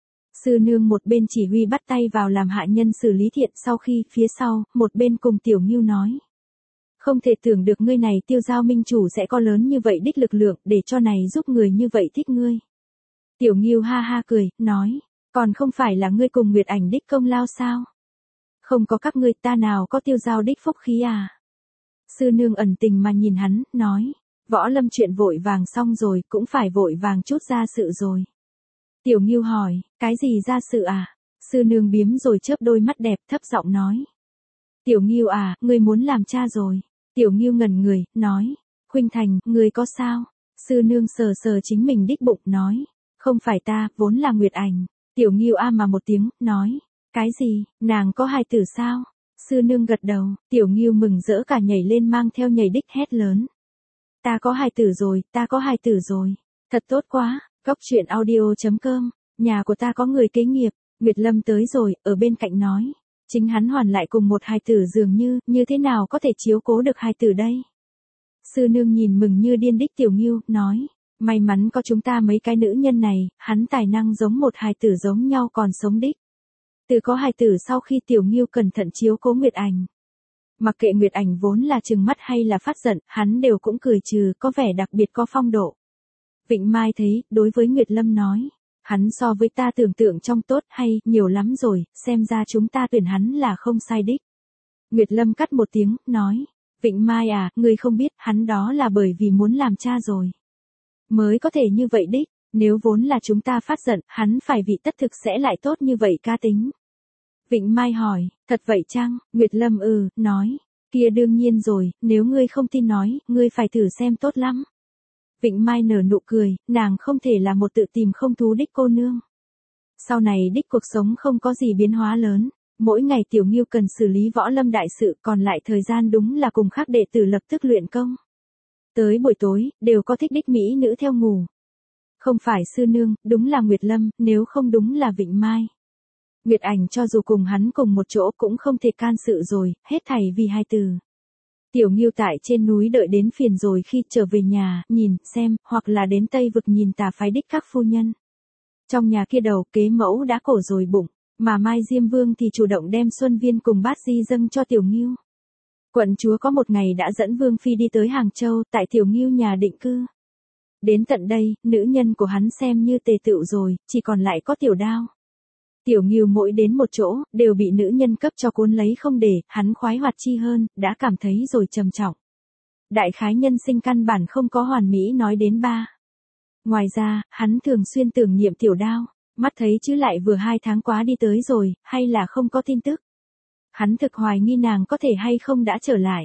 Sư nương một bên chỉ huy bắt tay vào làm hạ nhân xử lý thiện, sau khi phía sau, một bên cùng Tiểu Ngưu nói. Không thể tưởng được ngươi này Tiêu Giao Minh Chủ sẽ có lớn như vậy đích lực lượng để cho này giúp người như vậy thích ngươi. Tiểu Ngưu ha ha cười, nói, Còn không phải là ngươi cùng Nguyệt Ảnh đích công lao sao? Không có các ngươi ta nào có tiêu giao đích phúc khí à? Sư nương ẩn tình mà nhìn hắn, nói. Võ Lâm chuyện vội vàng xong rồi, cũng phải vội vàng chút ra sự rồi. Tiểu Ngưu hỏi, cái gì ra sự à? Sư nương biếm rồi chớp đôi mắt đẹp thấp giọng nói. Tiểu Ngưu à, ngươi muốn làm cha rồi. Tiểu Ngưu ngẩn người, nói. Khuynh Thành, ngươi có sao? Sư nương sờ sờ chính mình đích bụng, nói. Không phải ta, vốn là Nguyệt Ảnh. Tiểu Ngưu a mà một tiếng, nói. Cái gì, nàng có hài tử sao? Sư nương gật đầu, Tiểu Ngưu mừng rỡ cả nhảy lên mang theo nhảy đích hét lớn. Ta có hài tử rồi, ta có hài tử rồi. Thật tốt quá, Cóc Truyện Audio.com, nhà của ta có người kế nghiệp, Nguyệt Lâm tới rồi, ở bên cạnh nói. Chính hắn hoàn lại cùng một hài tử dường như thế nào có thể chiếu cố được hài tử đây? Sư nương nhìn mừng như điên đích Tiểu Ngưu, nói. May mắn có chúng ta mấy cái nữ nhân này, hắn tài năng giống một hài tử giống nhau còn sống đích. Từ có hài tử sau khi Tiểu Ngưu cẩn thận chiếu cố Nguyệt Ảnh. Mặc kệ Nguyệt Ảnh vốn là trừng mắt hay là phát giận, hắn đều cũng cười trừ, có vẻ đặc biệt có phong độ. Vịnh Mai thấy, đối với Nguyệt Lâm nói. Hắn so với ta tưởng tượng trong tốt hay, nhiều lắm rồi, xem ra chúng ta tuyển hắn là không sai đích. Nguyệt Lâm cắt một tiếng, nói. Vịnh Mai à, ngươi không biết, hắn đó là bởi vì muốn làm cha rồi. Mới có thể như vậy đích, nếu vốn là chúng ta phát giận, hắn phải vị tất thực sẽ lại tốt như vậy ca tính. Vịnh Mai hỏi, thật vậy chăng? Nguyệt Lâm nói. Kia đương nhiên rồi, nếu ngươi không tin nói, ngươi phải thử xem tốt lắm. Vịnh Mai nở nụ cười, nàng không thể là một tự tìm không thú đích cô nương. Sau này đích cuộc sống không có gì biến hóa lớn, mỗi ngày Tiểu Ngưu cần xử lý võ lâm đại sự, còn lại thời gian đúng là cùng khác đệ tử lập tức luyện công. Tới buổi tối, đều có thích đích mỹ nữ theo ngủ. Không phải sư nương, đúng là Nguyệt Lâm, nếu không đúng là Vịnh Mai. Nguyệt Ảnh cho dù cùng hắn cùng một chỗ cũng không thể can sự rồi, hết thảy vì hai từ. Tiểu Ngưu tại trên núi đợi đến phiền rồi khi trở về nhà, nhìn, xem, hoặc là đến Tây Vực nhìn tà phái đích các phu nhân. Trong nhà kia đầu kế mẫu đã cổ rồi bụng, mà Mai Diêm Vương thì chủ động đem Xuân Viên cùng bát di dâng cho Tiểu Ngưu. Quận chúa có một ngày đã dẫn Vương Phi đi tới Hàng Châu, tại Tiểu Ngưu nhà định cư. Đến tận đây, nữ nhân của hắn xem như tề tựu rồi, chỉ còn lại có Tiểu Đao. Tiểu Ngưu mỗi đến một chỗ, đều bị nữ nhân cấp cho cuốn lấy không để, hắn khoái hoạt chi hơn, đã cảm thấy rồi trầm trọng. Đại khái nhân sinh căn bản không có hoàn mỹ nói đến ba. Ngoài ra, hắn thường xuyên tưởng niệm Tiểu Đao, mắt thấy chứ lại vừa 2 tháng quá đi tới rồi, hay là không có tin tức. Hắn thực hoài nghi nàng có thể hay không đã trở lại.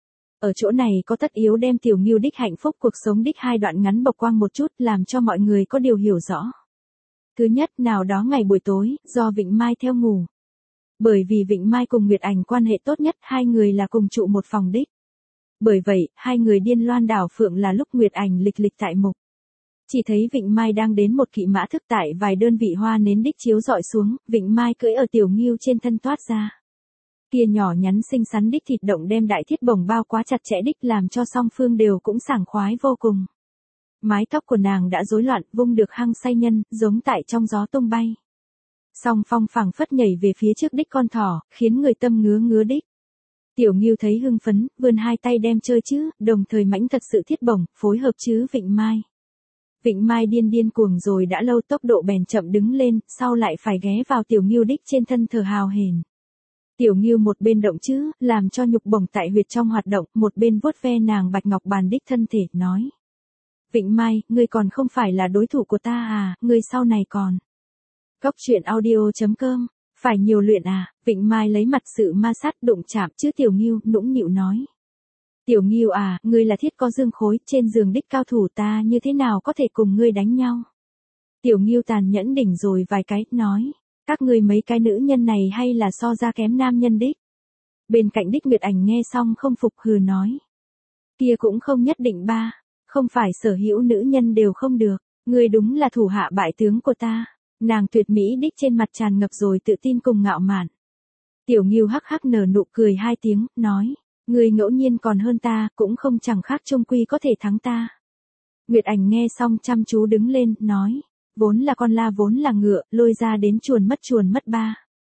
Ở chỗ này có tất yếu đem Tiểu Ngưu đích hạnh phúc cuộc sống đích 2 đoạn ngắn bộc quang một chút làm cho mọi người có điều hiểu rõ. Thứ nhất, nào đó ngày buổi tối, do Vịnh Mai theo ngủ. Bởi vì Vịnh Mai cùng Nguyệt Ảnh quan hệ tốt nhất, 2 người là cùng trụ một phòng đích. Bởi vậy, 2 người điên loan đảo phượng là lúc Nguyệt Ảnh lịch tại mục. Chỉ thấy Vịnh Mai đang đến một kỵ mã thức tại vài đơn vị hoa nến đích chiếu dọi xuống, Vịnh Mai cưỡi ở Tiểu Ngưu trên thân toát ra. Kia nhỏ nhắn xinh xắn đích thịt động đem đại thiết bồng bao quá chặt chẽ đích làm cho song phương đều cũng sảng khoái vô cùng. Mái tóc của nàng đã rối loạn, vung được hăng say nhân, giống tại trong gió tung bay. Song phong phẳng phất nhảy về phía trước đích con thỏ, khiến người tâm ngứa ngứa đích. Tiểu Ngưu thấy hưng phấn, vươn 2 tay đem chơi chứ, đồng thời mãnh thật sự thiết bổng, phối hợp chứ Vịnh Mai. Vịnh Mai điên cuồng rồi đã lâu tốc độ bèn chậm đứng lên, sau lại phải ghé vào Tiểu Ngưu đích trên thân thở hào hển. Tiểu Ngưu một bên động chứ, làm cho nhục bổng tại huyệt trong hoạt động, một bên vuốt ve nàng bạch ngọc bàn đích thân thể, nói. Vịnh Mai, ngươi còn không phải là đối thủ của ta à, ngươi sau này còn. Cóc Truyện Audio.com, phải nhiều luyện à, Vịnh Mai lấy mặt sự ma sát đụng chạm chứ Tiểu Ngưu, nũng nịu nói. Tiểu Ngưu à, ngươi là thiết có dương khối, trên giường đích cao thủ ta như thế nào có thể cùng ngươi đánh nhau. Tiểu Ngưu tàn nhẫn đỉnh rồi vài cái, nói. Các ngươi mấy cái nữ nhân này hay là so ra kém nam nhân đích. Bên cạnh đích Nguyệt Ảnh nghe xong không phục hừ nói. Kia cũng không nhất định ba, không phải sở hữu nữ nhân đều không được, ngươi đúng là thủ hạ bại tướng của ta. Nàng tuyệt mỹ đích trên mặt tràn ngập rồi tự tin cùng ngạo mạn. Tiểu Ngưu hắc hắc nở nụ cười 2 tiếng, nói. Ngươi ngẫu nhiên còn hơn ta, cũng không chẳng khác chung quy có thể thắng ta. Nguyệt Ảnh nghe xong chăm chú đứng lên, nói. Vốn là con la vốn là ngựa, lôi ra đến chuồn mất ba.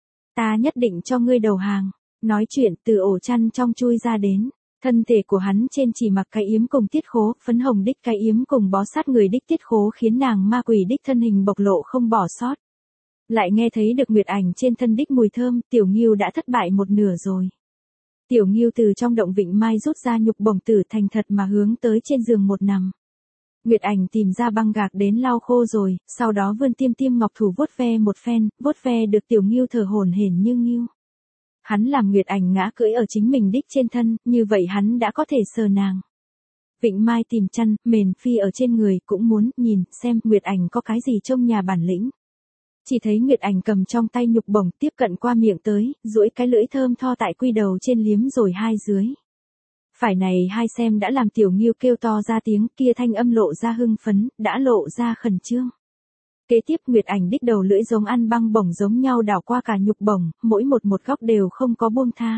Ta nhất định cho ngươi đầu hàng. Nói chuyện từ ổ chăn trong chui ra đến. Thân thể của hắn trên chỉ mặc cái yếm cùng tiết khố, phấn hồng đích cái yếm cùng bó sát người đích tiết khố khiến nàng ma quỷ đích thân hình bộc lộ không bỏ sót. Lại nghe thấy được Nguyệt Ảnh trên thân đích mùi thơm, Tiểu Ngưu đã thất bại một nửa rồi. Tiểu Ngưu từ trong động Vịnh Mai rút ra nhục bổng tử thành thật mà hướng tới trên giường một nằm. Nguyệt Ảnh tìm ra băng gạc đến lau khô rồi, sau đó vươn tiêm tiêm ngọc thủ vuốt ve một phen, vuốt ve được Tiểu Ngưu thở hổn hển như ngưu. Hắn làm Nguyệt Ảnh ngã cưỡi ở chính mình đích trên thân, như vậy hắn đã có thể sờ nàng. Vịnh Mai tìm chăn, mền phi ở trên người, cũng muốn nhìn xem Nguyệt Ảnh có cái gì trong nhà bản lĩnh. Chỉ thấy Nguyệt Ảnh cầm trong tay nhục bổng tiếp cận qua miệng tới, duỗi cái lưỡi thơm tho tại quy đầu trên liếm rồi hai dưới. Phải này hai xem đã làm Tiểu Ngưu kêu to ra tiếng, kia thanh âm lộ ra hưng phấn, đã lộ ra khẩn trương. Kế tiếp Nguyệt Ảnh đích đầu lưỡi giống ăn băng bổng giống nhau đảo qua cả nhục bổng, mỗi một góc đều không có buông tha.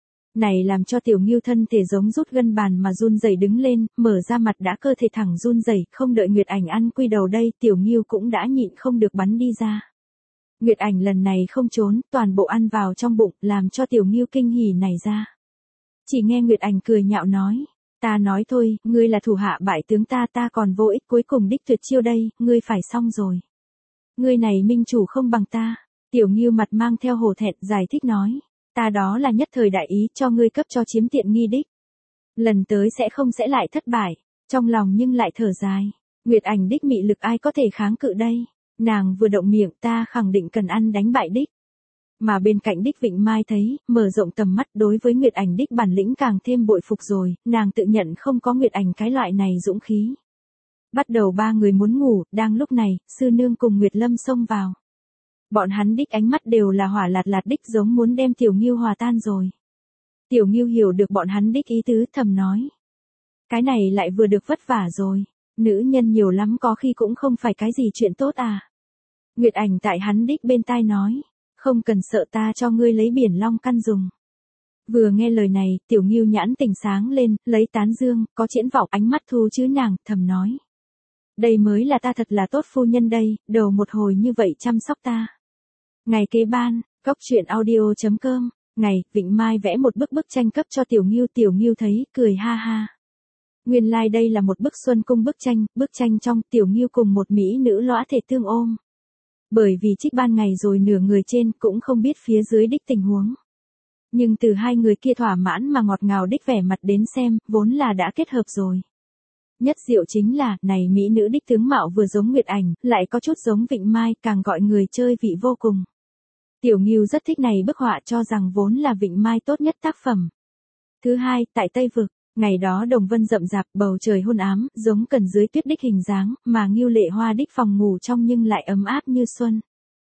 Này làm cho Tiểu Ngưu thân thể giống rút gân bàn mà run rẩy đứng lên, mở ra mặt đã cơ thể thẳng run rẩy, không đợi Nguyệt Ảnh ăn quy đầu đây, Tiểu Ngưu cũng đã nhịn không được bắn đi ra. Nguyệt Ảnh lần này không trốn, toàn bộ ăn vào trong bụng, làm cho Tiểu Ngưu kinh hỉ nảy ra. Chỉ nghe Nguyệt Ảnh cười nhạo nói, ta nói thôi, ngươi là thủ hạ bại tướng ta còn vô ích, cuối cùng đích tuyệt chiêu đây, ngươi phải xong rồi. Ngươi này minh chủ không bằng ta. Tiểu Ngưu mặt mang theo hổ thẹn giải thích nói, ta đó là nhất thời đại ý cho ngươi cấp cho chiếm tiện nghi đích. Lần tới sẽ lại thất bại, trong lòng nhưng lại thở dài. Nguyệt Ảnh đích mị lực ai có thể kháng cự đây, nàng vừa động miệng ta khẳng định cần ăn đánh bại đích. Mà bên cạnh đích Vịnh Mai thấy, mở rộng tầm mắt đối với Nguyệt Ảnh đích bản lĩnh càng thêm bội phục rồi, nàng tự nhận không có Nguyệt Ảnh cái loại này dũng khí. Bắt đầu ba người muốn ngủ, đang lúc này, sư nương cùng Nguyệt Lâm xông vào. Bọn hắn đích ánh mắt đều là hỏa lạt lạt đích giống muốn đem Tiểu Ngưu hòa tan rồi. Tiểu Ngưu hiểu được bọn hắn đích ý tứ thầm nói. Cái này lại vừa được vất vả rồi, nữ nhân nhiều lắm có khi cũng không phải cái gì chuyện tốt à. Nguyệt Ảnh tại hắn đích bên tai nói, không cần sợ ta cho ngươi lấy biển long căn dùng. Vừa nghe lời này, Tiểu Ngưu nhãn tỉnh sáng lên, lấy tán dương, có triển vọng ánh mắt thu chứ nàng, thầm nói. Đây mới là ta thật là tốt phu nhân đây, đầu một hồi như vậy chăm sóc ta. Ngày kế ban, Cóc truyện audio.com, ngày, Vịnh Mai vẽ một bức tranh cấp cho Tiểu Ngưu thấy, cười ha ha. Nguyên lai like đây là một bức xuân cung bức tranh trong Tiểu Ngưu cùng một mỹ nữ lõa thể tương ôm. Bởi vì trích ban ngày rồi nửa người trên cũng không biết phía dưới đích tình huống. Nhưng từ hai người kia thỏa mãn mà ngọt ngào đích vẻ mặt đến xem, vốn là đã kết hợp rồi. Nhất diệu chính là, này mỹ nữ đích tướng mạo vừa giống Nguyệt Ảnh, lại có chút giống Vịnh Mai, càng gọi người chơi vị vô cùng. Tiểu Ngưu rất thích này bức họa cho rằng vốn là Vịnh Mai tốt nhất tác phẩm. Thứ hai, tại Tây Vực, ngày đó đồng vân rậm rạp, bầu trời hôn ám, giống cần dưới tuyết đích hình dáng, mà Ngưu Lệ Hoa đích phòng ngủ trong nhưng lại ấm áp như xuân.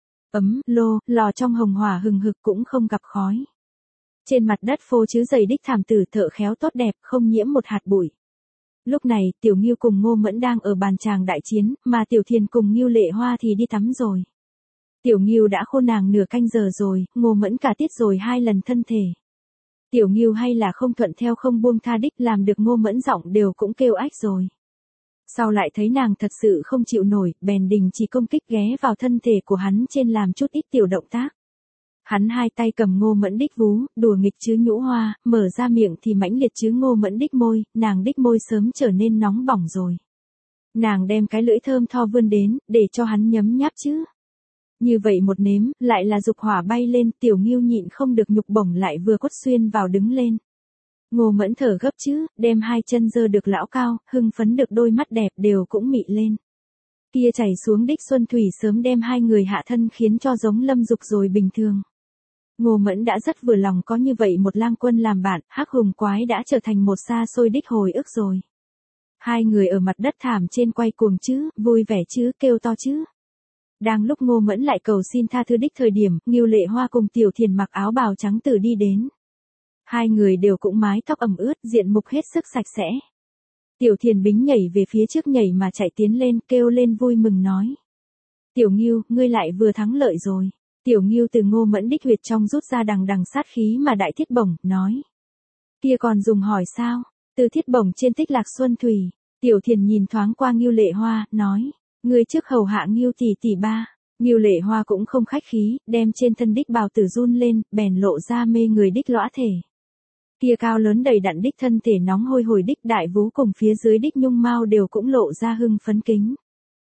Lò trong hồng hỏa hừng hực cũng không gặp khói. Trên mặt đất phô chứ dày đích thảm tử thợ khéo tốt đẹp, không nhiễm một hạt bụi. Lúc này, Tiểu Ngưu cùng Ngô Mẫn đang ở bàn tràng đại chiến, mà Tiểu Thiền cùng Ngưu Lệ Hoa thì đi tắm rồi. Tiểu Ngưu đã khô nàng nửa canh giờ rồi, Ngô Mẫn cả tiết rồi 2 lần thân thể. Tiểu Ngưu hay là không thuận theo không buông tha đích làm được Ngô Mẫn giọng đều cũng kêu ách rồi. Sau lại thấy nàng thật sự không chịu nổi, bèn đình chỉ công kích ghé vào thân thể của hắn trên làm chút ít tiểu động tác. Hắn hai tay cầm Ngô Mẫn đích vú, đùa nghịch chứ nhũ hoa, mở ra miệng thì mãnh liệt chứ Ngô Mẫn đích môi, nàng đích môi sớm trở nên nóng bỏng rồi. Nàng đem cái lưỡi thơm tho vươn đến, để cho hắn nhấm nháp chứ. Như vậy một nếm, lại là dục hỏa bay lên, Tiểu Ngưu nhịn không được nhục bổng lại vừa quất xuyên vào đứng lên. Ngô Mẫn thở gấp chứ, đem hai chân giơ được lão cao, hưng phấn được đôi mắt đẹp đều cũng mị lên. Kia chảy xuống đích xuân thủy sớm đem hai người hạ thân khiến cho giống Lâm Dục rồi bình thường. Ngô Mẫn đã rất vừa lòng có như vậy một lang quân làm bạn, Hắc Hùng Quái đã trở thành một xa xôi đích hồi ức rồi. Hai người ở mặt đất thảm trên quay cuồng chứ, vui vẻ chứ, kêu to chứ. Đang lúc Ngô Mẫn lại cầu xin tha thứ đích thời điểm, Ngưu Lệ Hoa cùng Tiểu Thiền mặc áo bào trắng tử đi đến. Hai người đều cũng mái tóc ẩm ướt, diện mục hết sức sạch sẽ. Tiểu Thiền bính nhảy về phía trước nhảy mà chạy tiến lên, kêu lên vui mừng nói. Tiểu Ngưu, ngươi lại vừa thắng lợi rồi. Tiểu Ngưu từ Ngô Mẫn đích huyệt trong rút ra đằng sát khí mà đại thiết bổng, nói. Kia còn dùng hỏi sao? Từ thiết bổng trên tích lạc xuân thủy. Tiểu Thiền nhìn thoáng qua Ngưu Lệ Hoa, nói. Ngươi trước hầu hạ Ngưu tỷ ba. Ngưu Lệ Hoa cũng không khách khí, đem trên thân đích bào tử run lên, bèn lộ ra mê người đích lõa thể. Kia cao lớn đầy đặn đích thân thể nóng hôi hổi đích đại vú cùng phía dưới đích nhung mao đều cũng lộ ra hưng phấn kính.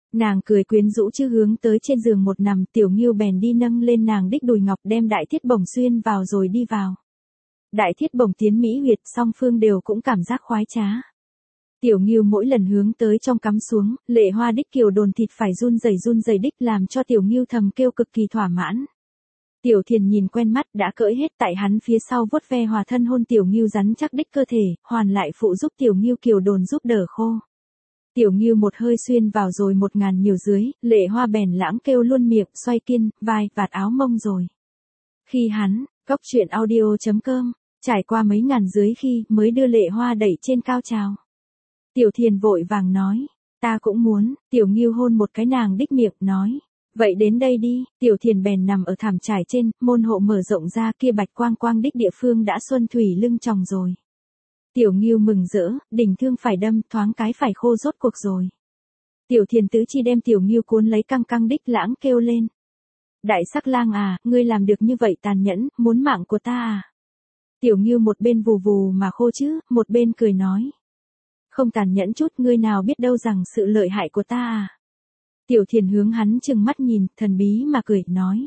Nàng cười quyến rũ chứ hướng tới trên giường một nằm, Tiểu Ngưu bèn đi nâng lên nàng đích đùi ngọc đem đại thiết bổng xuyên vào rồi đi vào. Đại thiết bổng tiến mỹ huyệt, song phương đều cũng cảm giác khoái trá. Tiểu Ngưu mỗi lần hướng tới trong cắm xuống, Lệ Hoa đích kiều đồn thịt phải run rẩy đích làm cho Tiểu Ngưu thầm kêu cực kỳ thỏa mãn. Tiểu Thiền nhìn quen mắt đã cỡi hết tại hắn phía sau vuốt ve hòa thân hôn Tiểu Ngưu rắn chắc đích cơ thể, hoàn lại phụ giúp Tiểu Ngưu kiều đồn giúp đỡ khô. Tiểu Ngưu một hơi xuyên vào rồi 1000 nhiều dưới, Lệ Hoa bèn lãng kêu luôn miệng, xoay kiên, vai, vạt áo mông rồi. Khi hắn, cóc truyện audio.com, trải qua mấy ngàn dưới khi mới đưa Lệ Hoa đẩy trên cao trào. Tiểu Thiền vội vàng nói, ta cũng muốn, Tiểu Ngưu hôn một cái nàng đích miệng, nói. Vậy đến đây đi, Tiểu Thiền bèn nằm ở thảm trải trên, môn hộ mở rộng ra kia bạch quang quang đích địa phương đã xuân thủy lưng tròng rồi. Tiểu Ngưu mừng rỡ, đỉnh thương phải đâm, thoáng cái phải khô rốt cuộc rồi. Tiểu Thiền tứ chi đem Tiểu Ngưu cuốn lấy căng căng đích lãng kêu lên. Đại sắc lang à, ngươi làm được như vậy tàn nhẫn, muốn mạng của ta à? Tiểu Ngưu một bên vù vù mà khô chứ, một bên cười nói. Không tàn nhẫn chút, ngươi nào biết đâu rằng sự lợi hại của ta à? Tiểu Thiền hướng hắn trừng mắt nhìn, thần bí mà cười, nói.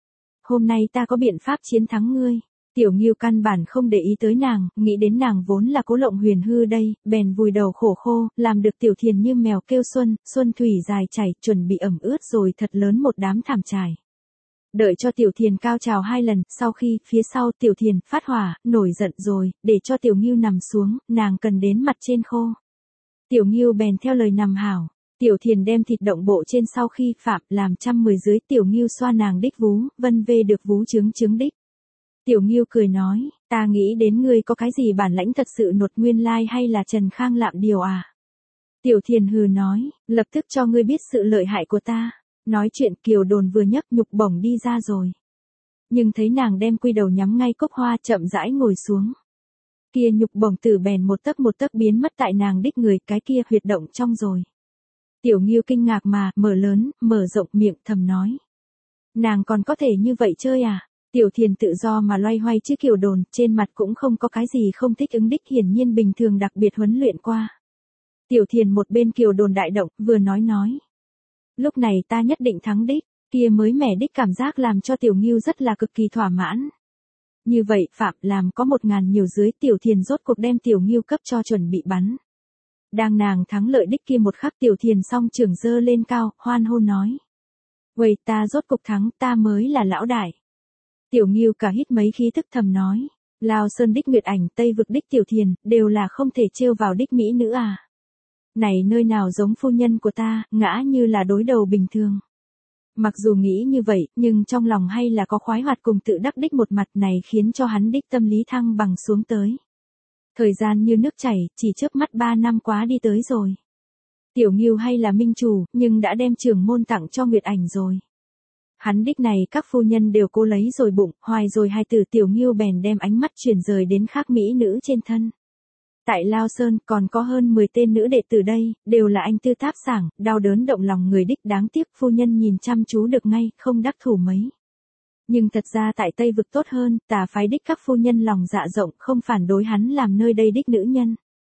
Hôm nay ta có biện pháp chiến thắng ngươi. Tiểu Ngưu căn bản không để ý tới nàng, nghĩ đến nàng vốn là Cố Lộng Huyền hư đây, bèn vùi đầu khổ khô, làm được Tiểu Thiền như mèo kêu xuân thủy dài chảy, chuẩn bị ẩm ướt rồi thật lớn một đám thảm trải. Đợi cho Tiểu Thiền cao trào 2 lần, sau khi, phía sau Tiểu Thiền phát hỏa, nổi giận rồi, để cho Tiểu Ngưu nằm xuống, nàng cần đến mặt trên khô. Tiểu Ngưu bèn theo lời nằm hảo. Tiểu Thiền đem thịt động bộ trên sau khi phạm, làm 110 dưới, Tiểu Ngưu xoa nàng đích vú, vân vê được vú trứng đích. Tiểu Ngưu cười nói, ta nghĩ đến ngươi có cái gì bản lãnh thật sự nột nguyên lai hay là Trần Khang lạm điều à? Tiểu Thiền hừ nói, lập tức cho ngươi biết sự lợi hại của ta. Nói chuyện kiều đồn vừa nhấc nhục bổng đi ra rồi. Nhưng thấy nàng đem quy đầu nhắm ngay cốc hoa chậm rãi ngồi xuống. Kia nhục bổng tử bèn một tấc biến mất tại nàng đích người, cái kia huyệt động trong rồi. Tiểu Ngưu kinh ngạc mà, mở lớn, mở rộng miệng thầm nói. Nàng còn có thể như vậy chơi à? Tiểu Thiền tự do mà loay hoay chứ kiều đồn, trên mặt cũng không có cái gì không thích ứng đích, hiển nhiên bình thường đặc biệt huấn luyện qua. Tiểu Thiền một bên kiều đồn đại động, vừa nói. Lúc này ta nhất định thắng đích, kia mới mẻ đích cảm giác làm cho Tiểu Ngưu rất là cực kỳ thỏa mãn. Như vậy, phạm làm có 1000 nhiều dưới, Tiểu Thiền rốt cuộc đem Tiểu Ngưu cấp cho chuẩn bị bắn. Đang nàng thắng lợi đích kia một khắc, Tiểu Thiền song trưởng giơ lên cao, hoan hô nói. Vậy ta rốt cuộc thắng, ta mới là lão đại. Tiểu Ngưu cả hít mấy khí tức thầm nói. Lao Sơn đích Nguyệt Ảnh, Tây Vực đích Tiểu Thiền, đều là không thể trêu vào đích mỹ nữ à. Này nơi nào giống phu nhân của ta, ngã như là đối đầu bình thường. Mặc dù nghĩ như vậy, nhưng trong lòng hay là có khoái hoạt cùng tự đắc đích một mặt này khiến cho hắn đích tâm lý thăng bằng xuống tới. Thời gian như nước chảy, chỉ chớp mắt 3 năm quá đi tới rồi. Tiểu Ngưu hay là minh chủ, nhưng đã đem trưởng môn tặng cho Nguyệt Ảnh rồi. Hắn đích này các phu nhân đều cố lấy rồi bụng, hoài rồi hai tử, Tiểu Ngưu bèn đem ánh mắt chuyển rời đến khác mỹ nữ trên thân. Tại Lao Sơn còn có hơn 10 tên nữ đệ tử đây, đều là anh tư tháp sảng, đau đớn động lòng người đích, đáng tiếc phu nhân nhìn chăm chú được ngay, không đắc thủ mấy. Nhưng thật ra tại Tây Vực tốt hơn, Tà phái đích các phu nhân lòng dạ rộng, không phản đối hắn làm nơi đây đích nữ nhân.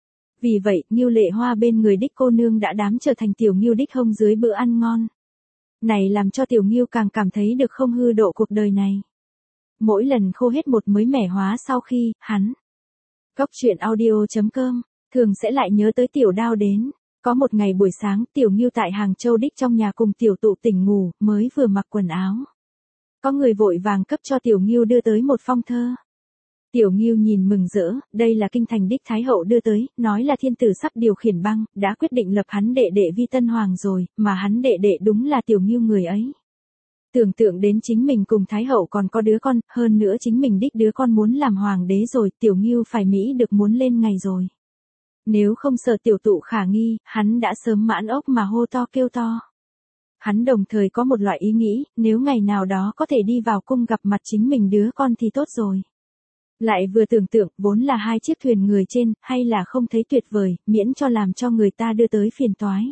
Vì vậy, Ngưu Lệ Hoa bên người đích cô nương đã đám trở thành Tiểu Ngưu đích hông dưới bữa ăn ngon. Này làm cho Tiểu Ngưu càng cảm thấy được không hư độ cuộc đời này. Mỗi lần khô hết một mới mẻ hóa sau khi, hắn. Cóc truyện audio.com, thường sẽ lại nhớ tới Tiểu Đao đến. Có một ngày buổi sáng, Tiểu Ngưu tại Hàng Châu đích trong nhà cùng Tiểu Tụ tỉnh ngủ, mới vừa mặc quần áo. Có người vội vàng cấp cho Tiểu Ngưu đưa tới một phong thơ. Tiểu Ngưu nhìn mừng rỡ, đây là kinh thành đích Thái Hậu đưa tới, nói là thiên tử sắp điều khiển băng, đã quyết định lập hắn đệ đệ vi tân hoàng rồi, mà hắn đệ đệ đúng là Tiểu Ngưu người ấy. Tưởng tượng đến chính mình cùng Thái Hậu còn có đứa con, hơn nữa chính mình đích đứa con muốn làm hoàng đế rồi, Tiểu Ngưu phải Mỹ được muốn lên ngày rồi. Nếu không sợ Tiểu Tụ khả nghi, hắn đã sớm mãn ốc mà hô to kêu to. Hắn đồng thời có một loại ý nghĩ, nếu ngày nào đó có thể đi vào cung gặp mặt chính mình đứa con thì tốt rồi. Lại vừa tưởng tượng, vốn là 2 chiếc thuyền người trên, hay là không thấy tuyệt vời, miễn cho làm cho người ta đưa tới phiền toái.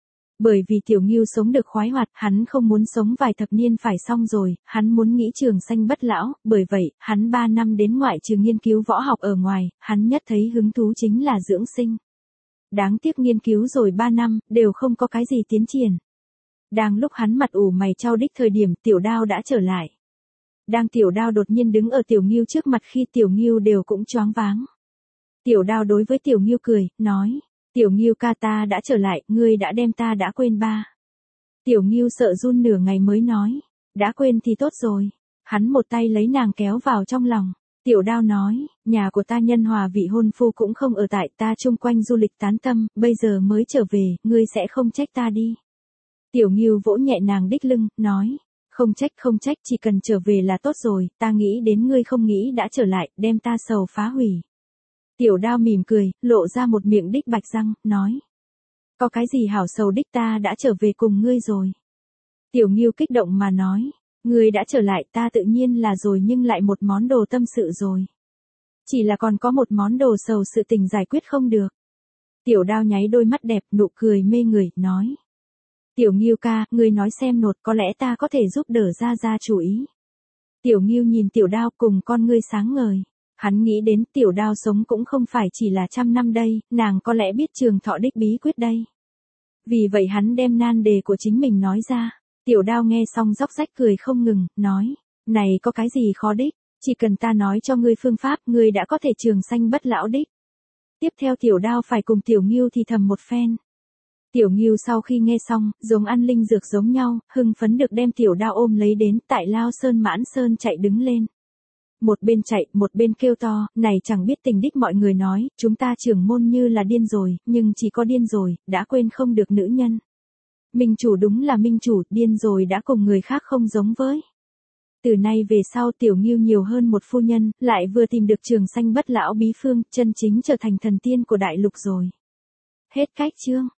Bởi vì Tiểu Ngưu sống được khoái hoạt, hắn không muốn sống vài thập niên phải xong rồi, hắn muốn nghĩ trường sanh bất lão, bởi vậy, hắn 3 năm đến ngoại trừ nghiên cứu võ học ở ngoài, hắn nhất thấy hứng thú chính là dưỡng sinh. Đáng tiếc nghiên cứu rồi 3 năm, đều không có cái gì tiến triển. Đang lúc hắn mặt ủ mày chau đích thời điểm Tiểu Đao đã trở lại. Đang Tiểu Đao đột nhiên đứng ở Tiểu Ngưu trước mặt khi Tiểu Ngưu đều cũng choáng váng. Tiểu Đao đối với Tiểu Ngưu cười, nói, Tiểu Ngưu ca ta đã trở lại, ngươi đã đem ta đã quên ba. Tiểu Ngưu sợ run nửa ngày mới nói, đã quên thì tốt rồi. Hắn một tay lấy nàng kéo vào trong lòng. Tiểu Đao nói, nhà của ta nhân hòa vị hôn phu cũng không ở tại ta chung quanh du lịch tán tâm, bây giờ mới trở về, ngươi sẽ không trách ta đi. Tiểu Ngưu vỗ nhẹ nàng đích lưng, nói, không trách, chỉ cần trở về là tốt rồi, ta nghĩ đến ngươi không nghĩ đã trở lại, đem ta sầu phá hủy. Tiểu Đao mỉm cười, lộ ra một miệng đích bạch răng, nói, có cái gì hảo sầu đích, ta đã trở về cùng ngươi rồi. Tiểu Ngưu kích động mà nói, ngươi đã trở lại ta tự nhiên là rồi nhưng lại một món đồ tâm sự rồi. Chỉ là còn có một món đồ sầu sự tình giải quyết không được. Tiểu Đao nháy đôi mắt đẹp nụ cười mê người, nói. Tiểu Ngưu ca, ngươi nói xem nột có lẽ ta có thể giúp đỡ ra chủ ý. Tiểu Ngưu nhìn Tiểu Đao cùng con ngươi sáng ngời. Hắn nghĩ đến Tiểu Đao sống cũng không phải chỉ là 100 năm đây, nàng có lẽ biết trường thọ đích bí quyết đây. Vì vậy hắn đem nan đề của chính mình nói ra. Tiểu Đao nghe xong róc rách cười không ngừng, nói, này có cái gì khó đích, chỉ cần ta nói cho ngươi phương pháp, ngươi đã có thể trường sanh bất lão đích. Tiếp theo Tiểu Đao phải cùng Tiểu Ngưu thì thầm một phen. Tiểu Ngưu sau khi nghe xong, giống ăn linh dược giống nhau, hưng phấn được đem Tiểu Đao ôm lấy đến tại Lao Sơn Mãn Sơn chạy đứng lên. Một bên chạy, một bên kêu to, này chẳng biết tình đích mọi người nói, chúng ta trưởng môn như là điên rồi, nhưng chỉ có điên rồi, đã quên không được nữ nhân. Minh chủ đúng là minh chủ, điên rồi đã cùng người khác không giống với. Từ nay về sau Tiểu Ngưu nhiều hơn một phu nhân, lại vừa tìm được trường sanh bất lão bí phương, chân chính trở thành thần tiên của đại lục rồi. Hết cách chương.